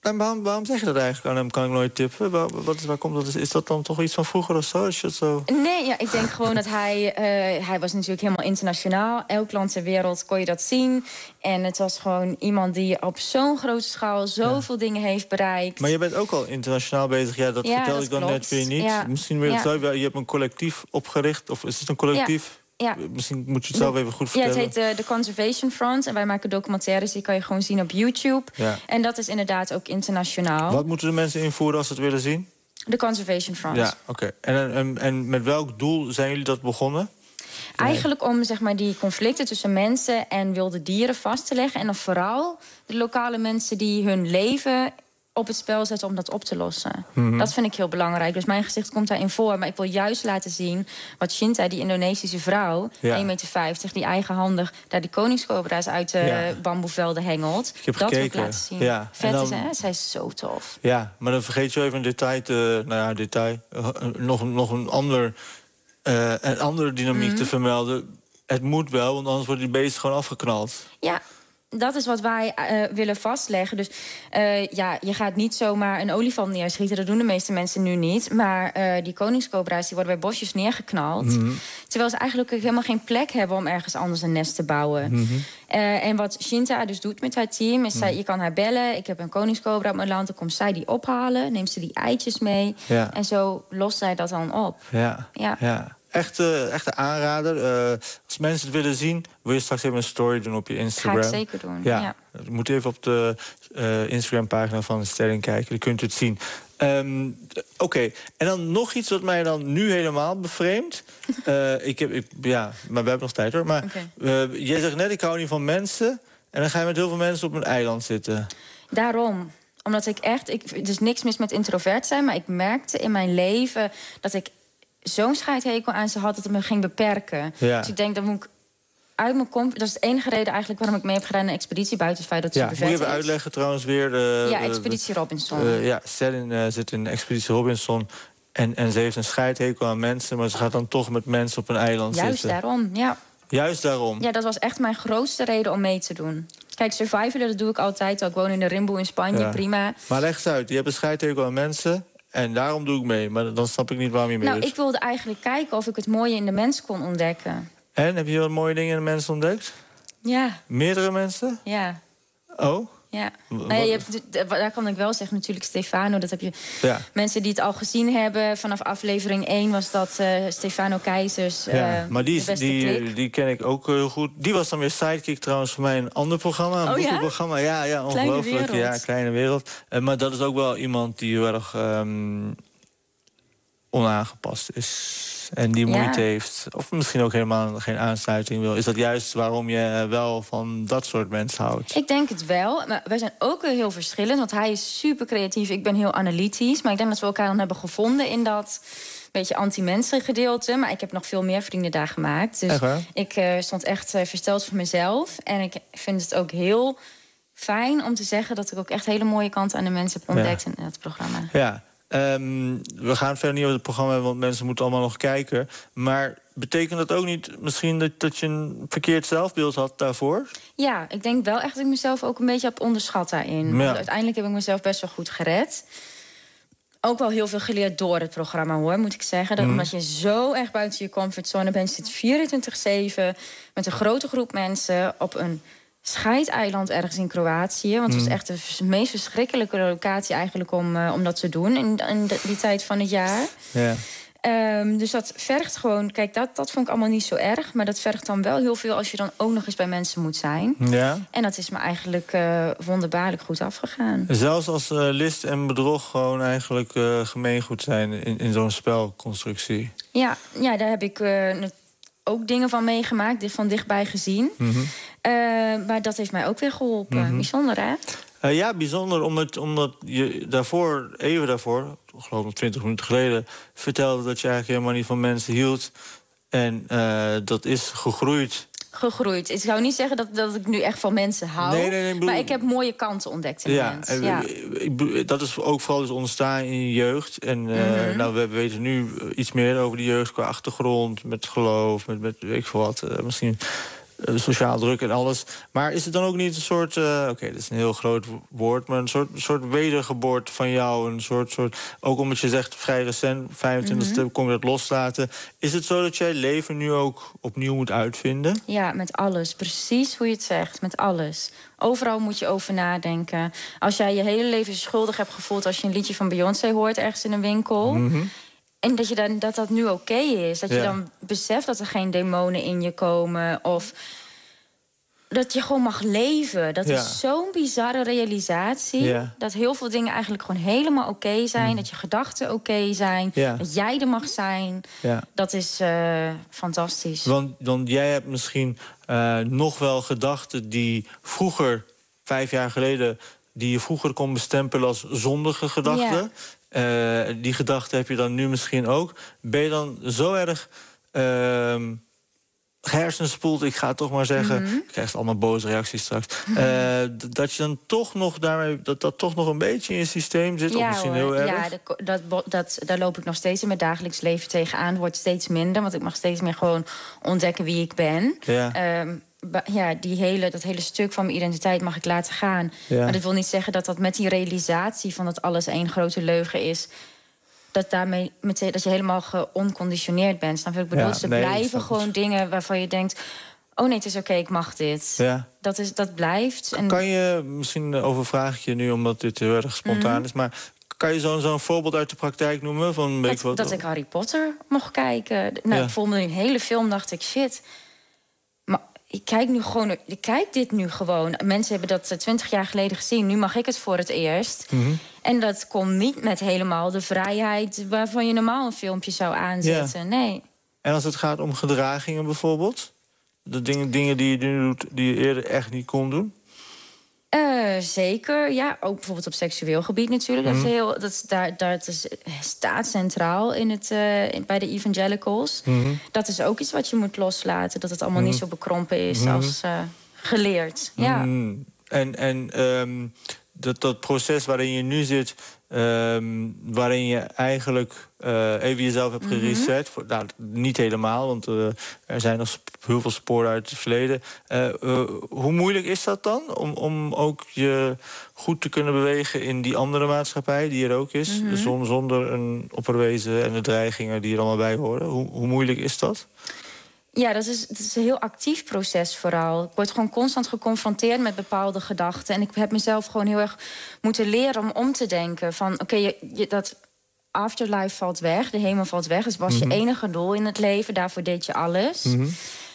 En waarom, waarom zeg je dat eigenlijk aan hem? Kan ik nooit tippen? Waar, wat, waar komt dat? Is dat dan toch iets van vroeger of zo? Als je het zo... Nee, ja, ik denk gewoon dat hij... Uh, hij was natuurlijk helemaal internationaal. Elk land ter wereld kon je dat zien. En het was gewoon iemand die op zo'n grote schaal... zoveel ja. dingen heeft bereikt. Maar je bent ook al internationaal bezig. Ja, dat ja, vertel dat ik dan klopt. net weer niet. Ja. Misschien wil je, ja. je hebt een collectief opgericht. Of is het een collectief? Ja. Ja. Misschien moet je het zelf even goed vertellen. Ja, het heet de uh, Conservation Front. En wij maken documentaires, die kan je gewoon zien op YouTube. Ja. En dat is inderdaad ook internationaal. Wat moeten de mensen invoeren als ze het willen zien? De Conservation Front. Ja, oké. Okay. En, en, en met welk doel zijn jullie dat begonnen? Eigenlijk om zeg maar, die conflicten tussen mensen en wilde dieren vast te leggen. En dan vooral de lokale mensen die hun leven op het spel zetten om dat op te lossen. Mm-hmm. Dat vind ik heel belangrijk. Dus mijn gezicht komt daarin voor. Maar ik wil juist laten zien wat Shinta, die Indonesische vrouw... Ja. één meter vijftig, die eigenhandig daar die koningscobra's uit de ja. bamboevelden hengelt. Ik heb dat gekeken. wil ik laten zien. Ja. Vet dan, is, hè? Zij is zo tof. Ja, maar dan vergeet je even een detail te... Nou ja, detail. Uh, nog, nog een, ander, uh, een andere dynamiek mm-hmm. te vermelden. Het moet wel, want anders wordt die beest gewoon afgeknald. Ja. Dat is wat wij uh, willen vastleggen. Dus uh, ja, je gaat niet zomaar een olifant neerschieten. Dat doen de meeste mensen nu niet. Maar uh, die koningscobra's die worden bij bosjes neergeknald. Mm-hmm. Terwijl ze eigenlijk ook helemaal geen plek hebben om ergens anders een nest te bouwen. Mm-hmm. Uh, en wat Shinta dus doet met haar team... is mm-hmm. zij, je kan haar bellen. Ik heb een koningscobra op mijn land. Dan komt zij die ophalen. Neemt ze die eitjes mee. Ja. En zo lost zij dat dan op. Ja, ja. ja. Echt, uh, echt een aanrader. Uh, als mensen het willen zien, wil je straks even een story doen op je Instagram. Ga ik zeker doen, ja. ja. Je moet even op de uh, Instagram-pagina van de Sterling kijken. Dan kunt u het zien. Um, Oké, okay. En dan nog iets wat mij dan nu helemaal bevreemdt. uh, ik heb, ik, ja, maar we hebben nog tijd hoor. Maar okay. uh, jij zegt net, ik hou niet van mensen. En dan ga je met heel veel mensen op een eiland zitten. Daarom. Omdat ik echt... Ik, er is niks mis met introvert zijn, maar ik merkte in mijn leven dat ik zo'n scheidhekel aan ze had dat het me ging beperken. Ja. Dus ik denk, dat moet ik uit mijn comfort... Dat is de enige reden eigenlijk waarom ik mee heb gedaan aan een expeditie... buiten het feit dat het ja, super vet is. Moet je even uitleggen trouwens weer... De, ja, Expeditie de, Robinson. Uh, ja, Sterling uh, zit in Expeditie Robinson... En, en ze heeft een scheidhekel aan mensen... maar ze gaat dan toch met mensen op een eiland Juist zitten. Juist daarom, ja. Juist daarom? Ja, dat was echt mijn grootste reden om mee te doen. Kijk, survivalen, dat doe ik altijd. Ik woon in de Rimboe in Spanje, ja. prima. Maar leg eens uit, je hebt een scheidhekel aan mensen... En daarom doe ik mee, maar dan snap ik niet waarom je mee nou, doet. Ik wilde eigenlijk kijken of ik het mooie in de mens kon ontdekken. En, heb je wel mooie dingen in de mens ontdekt? Ja. Meerdere mensen? Ja. Oh? Ja. Nou ja, je hebt, daar kan ik wel zeggen, natuurlijk Stefano. Dat heb je ja. mensen die het al gezien hebben. Vanaf aflevering één was dat uh, Stefano Keizers. Ja, uh, maar die, de beste die, klik. die ken ik ook heel goed. Die was dan weer sidekick trouwens voor mij in een ander programma. Een oh, boekenprogramma. Ja, ja, ongelooflijk. Kleine ja, kleine wereld. Uh, maar dat is ook wel iemand die heel erg um, onaangepast is. En die moeite ja. heeft. Of misschien ook helemaal geen aansluiting wil. Is dat juist waarom je wel van dat soort mensen houdt? Ik denk het wel. Maar wij zijn ook weer heel verschillend. Want hij is super creatief. Ik ben heel analytisch. Maar ik denk dat we elkaar dan hebben gevonden in dat beetje anti-menselijk gedeelte. Maar ik heb nog veel meer vrienden daar gemaakt. Dus ik uh, stond echt uh, versteld voor mezelf. En ik vind het ook heel fijn om te zeggen dat ik ook echt hele mooie kanten aan de mensen heb ontdekt ja. in het programma. Ja. Um, we gaan verder niet over het programma hebben, want mensen moeten allemaal nog kijken. Maar betekent dat ook niet misschien dat, dat je een verkeerd zelfbeeld had daarvoor? Ja, ik denk wel echt dat ik mezelf ook een beetje heb onderschat daarin. Ja. Uiteindelijk heb ik mezelf best wel goed gered. Ook wel heel veel geleerd door het programma, hoor, moet ik zeggen. Dat mm. Omdat je zo erg buiten je comfortzone bent, zit vierentwintig zeven met een grote groep mensen op een scheideiland ergens in Kroatië. Want het was echt de meest verschrikkelijke locatie eigenlijk om, uh, om dat te doen in, in de, die tijd van het jaar. Ja. Um, dus dat vergt gewoon... Kijk, dat, dat vond ik allemaal niet zo erg. Maar dat vergt dan wel heel veel als je dan ook nog eens bij mensen moet zijn. Ja. En dat is me eigenlijk uh, wonderbaarlijk goed afgegaan. Zelfs als uh, list en bedrog gewoon eigenlijk uh, gemeengoed zijn in, in zo'n spelconstructie. Ja, ja, daar heb ik uh, ook dingen van meegemaakt, van dichtbij gezien. Mm-hmm. Uh, maar dat heeft mij ook weer geholpen. Mm-hmm. Bijzonder, hè? Uh, ja, bijzonder, omdat, omdat je daarvoor, even daarvoor, geloof ik twintig minuten geleden, vertelde dat je eigenlijk helemaal niet van mensen hield. En uh, dat is gegroeid. Gegroeid. Ik zou niet zeggen dat, dat ik nu echt van mensen hou. Nee, nee, nee, bedoel... Maar ik heb mooie kanten ontdekt in ja, mensen. Ja, ik, dat is ook vooral dus ontstaan in je jeugd. En uh, mm-hmm. nou, we weten nu iets meer over de jeugd qua achtergrond, met geloof, met, met weet ik veel wat. Uh, misschien uh, sociaal druk en alles. Maar is het dan ook niet een soort... Uh, Oké, okay, dat is een heel groot woord... maar een soort, soort wedergeboorte van jou? Een soort, soort, ook omdat je zegt vrij recent, vijfentwintigste mm-hmm. kon je dat loslaten. Is het zo dat jij leven nu ook opnieuw moet uitvinden? Ja, met alles. Precies hoe je het zegt. Met alles. Overal moet je over nadenken. Als jij je hele leven schuldig hebt gevoeld... als je een liedje van Beyoncé hoort ergens in een winkel... Mm-hmm. En dat, je dan, dat dat nu oké okay is. Dat je ja. dan beseft dat er geen demonen in je komen. Of dat je gewoon mag leven. Dat ja. is zo'n bizarre realisatie. Ja. Dat heel veel dingen eigenlijk gewoon helemaal oké okay zijn. Mm. Dat je gedachten oké okay zijn. Ja. Dat jij er mag zijn. Ja. Dat is uh, fantastisch. Want, want jij hebt misschien uh, nog wel gedachten die vroeger, vijf jaar geleden... die je vroeger kon bestempelen als zondige gedachten... Ja. Uh, die gedachte heb je dan nu misschien ook. Ben je dan zo erg uh, gehersenspoeld, ik ga het toch maar zeggen... Mm-hmm. Ik krijg allemaal boze reacties straks... Uh, d- dat je dan toch nog daarmee... dat dat toch nog een beetje in je systeem zit, ja, of misschien hoor. heel erg? Ja, dat, dat, dat, daar loop ik nog steeds in mijn dagelijks leven tegenaan. Wordt steeds minder, want ik mag steeds meer gewoon ontdekken wie ik ben. Ja. Um, Ja, die hele, dat hele stuk van mijn identiteit mag ik laten gaan. Ja. Maar dat wil niet zeggen dat dat met die realisatie... van dat alles één grote leugen is... dat, daarmee meteen, dat je helemaal geonconditioneerd bent. Snap je wat ik bedoel? Ja, er nee, blijven gewoon dingen waarvan je denkt... oh nee, het is oké, okay, ik mag dit. Ja. Dat, is, dat blijft. En... Kan je, misschien overvraag ik je nu omdat dit heel erg spontaan mm-hmm. is... maar kan je zo'n zo'n voorbeeld uit de praktijk noemen? Van dat, wat... dat ik Harry Potter mocht kijken. Nou, ja. Bijvoorbeeld in een hele film dacht ik, shit... maar ik kijk nu gewoon, ik kijk dit nu gewoon. Mensen hebben dat twintig jaar geleden gezien. Nu mag ik het voor het eerst. Mm-hmm. En dat komt niet met helemaal de vrijheid... waarvan je normaal een filmpje zou aanzetten. Ja. Nee. En als het gaat om gedragingen bijvoorbeeld? De dingen, dingen die je nu doet die je eerder echt niet kon doen? Uh, zeker, ja. Ook bijvoorbeeld op seksueel gebied natuurlijk. Mm-hmm. Dat is heel, dat is, daar, daar, dat is, staat centraal in het, uh, in, bij de evangelicals. Mm-hmm. Dat is ook iets wat je moet loslaten. Dat het allemaal mm-hmm. niet zo bekrompen is mm-hmm. als uh, geleerd. Mm-hmm. Ja. En, en um, dat, dat proces waarin je nu zit... Um, waarin je eigenlijk uh, even jezelf hebt gereset. Mm-hmm. Nou, niet helemaal, want uh, er zijn nog sp- heel veel sporen uit het verleden. Uh, uh, hoe moeilijk is dat dan? Om, om ook je goed te kunnen bewegen in die andere maatschappij die er ook is. Mm-hmm. Zonder, zonder een opperwezen en de dreigingen die er allemaal bij horen. Hoe, hoe moeilijk is dat? Ja, dat is, dat is een heel actief proces vooral. Ik word gewoon constant geconfronteerd met bepaalde gedachten. En ik heb mezelf gewoon heel erg moeten leren om om te denken. Van oké, okay, je, je, dat afterlife valt weg, de hemel valt weg. Dus was mm-hmm. je enige doel in het leven, daarvoor deed je alles. Mm-hmm.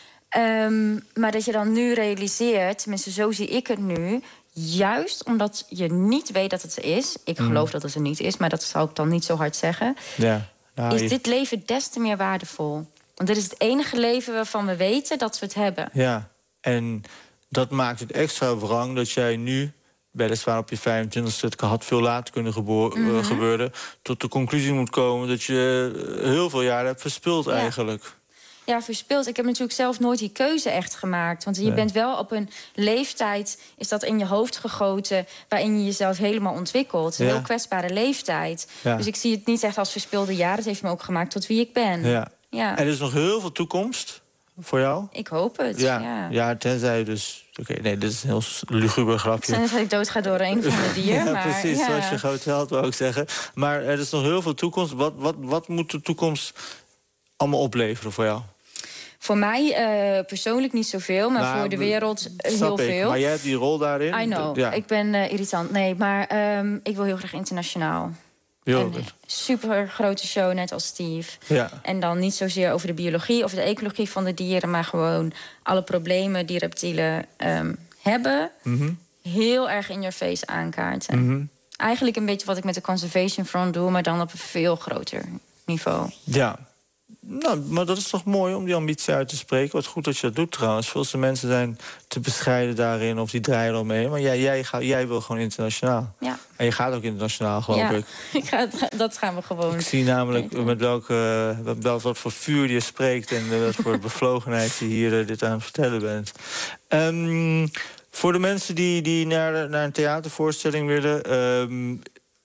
Um, maar dat je dan nu realiseert, tenminste zo zie ik het nu... juist omdat je niet weet dat het er is... ik mm-hmm. geloof dat het er niet is, maar dat zou ik dan niet zo hard zeggen... Ja. Nou, is je... dit leven des te meer waardevol. Want dit is het enige leven waarvan we weten dat we het hebben. Ja, en dat maakt het extra wrang dat jij nu... weliswaar op je vijfentwintigste, het had veel later kunnen gebo- mm-hmm. gebeuren... tot de conclusie moet komen dat je heel veel jaren hebt verspild ja. eigenlijk. Ja, verspild. Ik heb natuurlijk zelf nooit die keuze echt gemaakt. Want je nee. bent wel op een leeftijd, is dat in je hoofd gegoten... waarin je jezelf helemaal ontwikkelt. Een ja. heel kwetsbare leeftijd. Ja. Dus ik zie het niet echt als verspilde jaren. Het heeft me ook gemaakt tot wie ik ben. Ja. Ja. En er is nog heel veel toekomst voor jou? Ik hoop het, ja. Ja, ja tenzij je dus... Oké, okay, nee, dit is een heel luguber grapje. Tenzij ik doodga door een van de dieren. ja, maar, precies, ja. zoals je groot held wil ook zeggen. Maar er is nog heel veel toekomst. Wat, wat, wat moet de toekomst allemaal opleveren voor jou? Voor mij uh, persoonlijk niet zoveel, maar nou, voor de wereld uh, heel ik. veel. Maar jij hebt die rol daarin. I know, ja. ik ben uh, irritant. Nee, maar um, ik wil heel graag internationaal. Een super grote show, net als Steve. Ja. En dan niet zozeer over de biologie of de ecologie van de dieren... maar gewoon alle problemen die reptielen um, hebben... Mm-hmm. heel erg in your face aankaarten. Mm-hmm. Eigenlijk een beetje wat ik met de Conservation Front doe... maar dan op een veel groter niveau. Ja. Nou, maar dat is toch mooi om die ambitie uit te spreken. Wat goed dat je dat doet trouwens. Veel mensen zijn te bescheiden daarin of die draaien eromheen. Maar jij, jij, ga, jij wil gewoon internationaal. Ja. En je gaat ook internationaal, geloof ja. ik. ik ga, dat gaan we gewoon. Ik zie namelijk met welke, wel, wat voor vuur je spreekt... en uh, wat voor bevlogenheid je hier uh, dit aan het vertellen bent. Um, voor de mensen die, die naar, naar een theatervoorstelling willen... Um,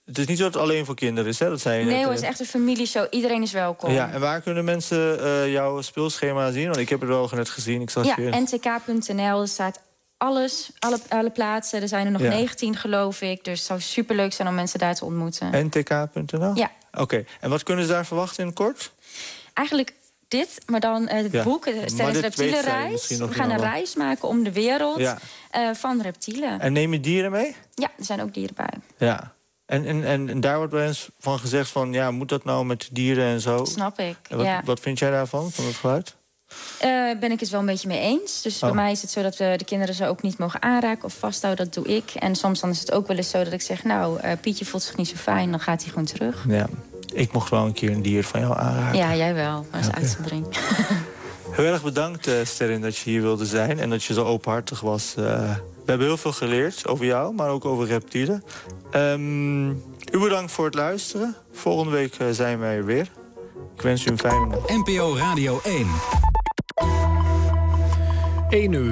het is niet zo dat het alleen voor kinderen is, hè? Dat zei je Nee net, hoor, het is echt een familieshow. Iedereen is welkom. Ja, en waar kunnen mensen uh, jouw speelschema zien? Want ik heb het wel net gezien. Ik zag ja, hier. N T K punt N L, er staat alles, alle, alle plaatsen. Er zijn er nog ja. negentien, geloof ik. Dus het zou superleuk zijn om mensen daar te ontmoeten. N T K punt N L? Ja. Oké, okay. En wat kunnen ze daar verwachten in het kort? Eigenlijk dit, maar dan uh, het ja. boek, de Sterren's Reptielenreis. We gaan een reis maken om de wereld ja. uh, van reptielen. En neem je dieren mee? Ja, er zijn ook dieren bij. Ja. En, en, en, en daar wordt wel eens van gezegd van, ja, moet dat nou met de dieren en zo? Dat snap ik, en wat, ja. wat vind jij daarvan, van het geluid? Uh, ben ik het wel een beetje mee eens. Dus oh. bij mij is het zo dat we de kinderen ze ook niet mogen aanraken of vasthouden. Dat doe ik. En soms dan is het ook wel eens zo dat ik zeg, nou, uh, Pietje voelt zich niet zo fijn. Dan gaat hij gewoon terug. Ja. Ik mocht wel een keer een dier van jou aanraken. Ja, jij wel. Dat is okay. uitzondering. Heel erg bedankt, uh, Sterrin, dat je hier wilde zijn. En dat je zo openhartig was. Uh, we hebben heel veel geleerd over jou, maar ook over reptielen. Um, u bedankt voor het luisteren. Volgende week uh, zijn wij er weer. Ik wens u een fijne dag. N P O Radio één. één uur.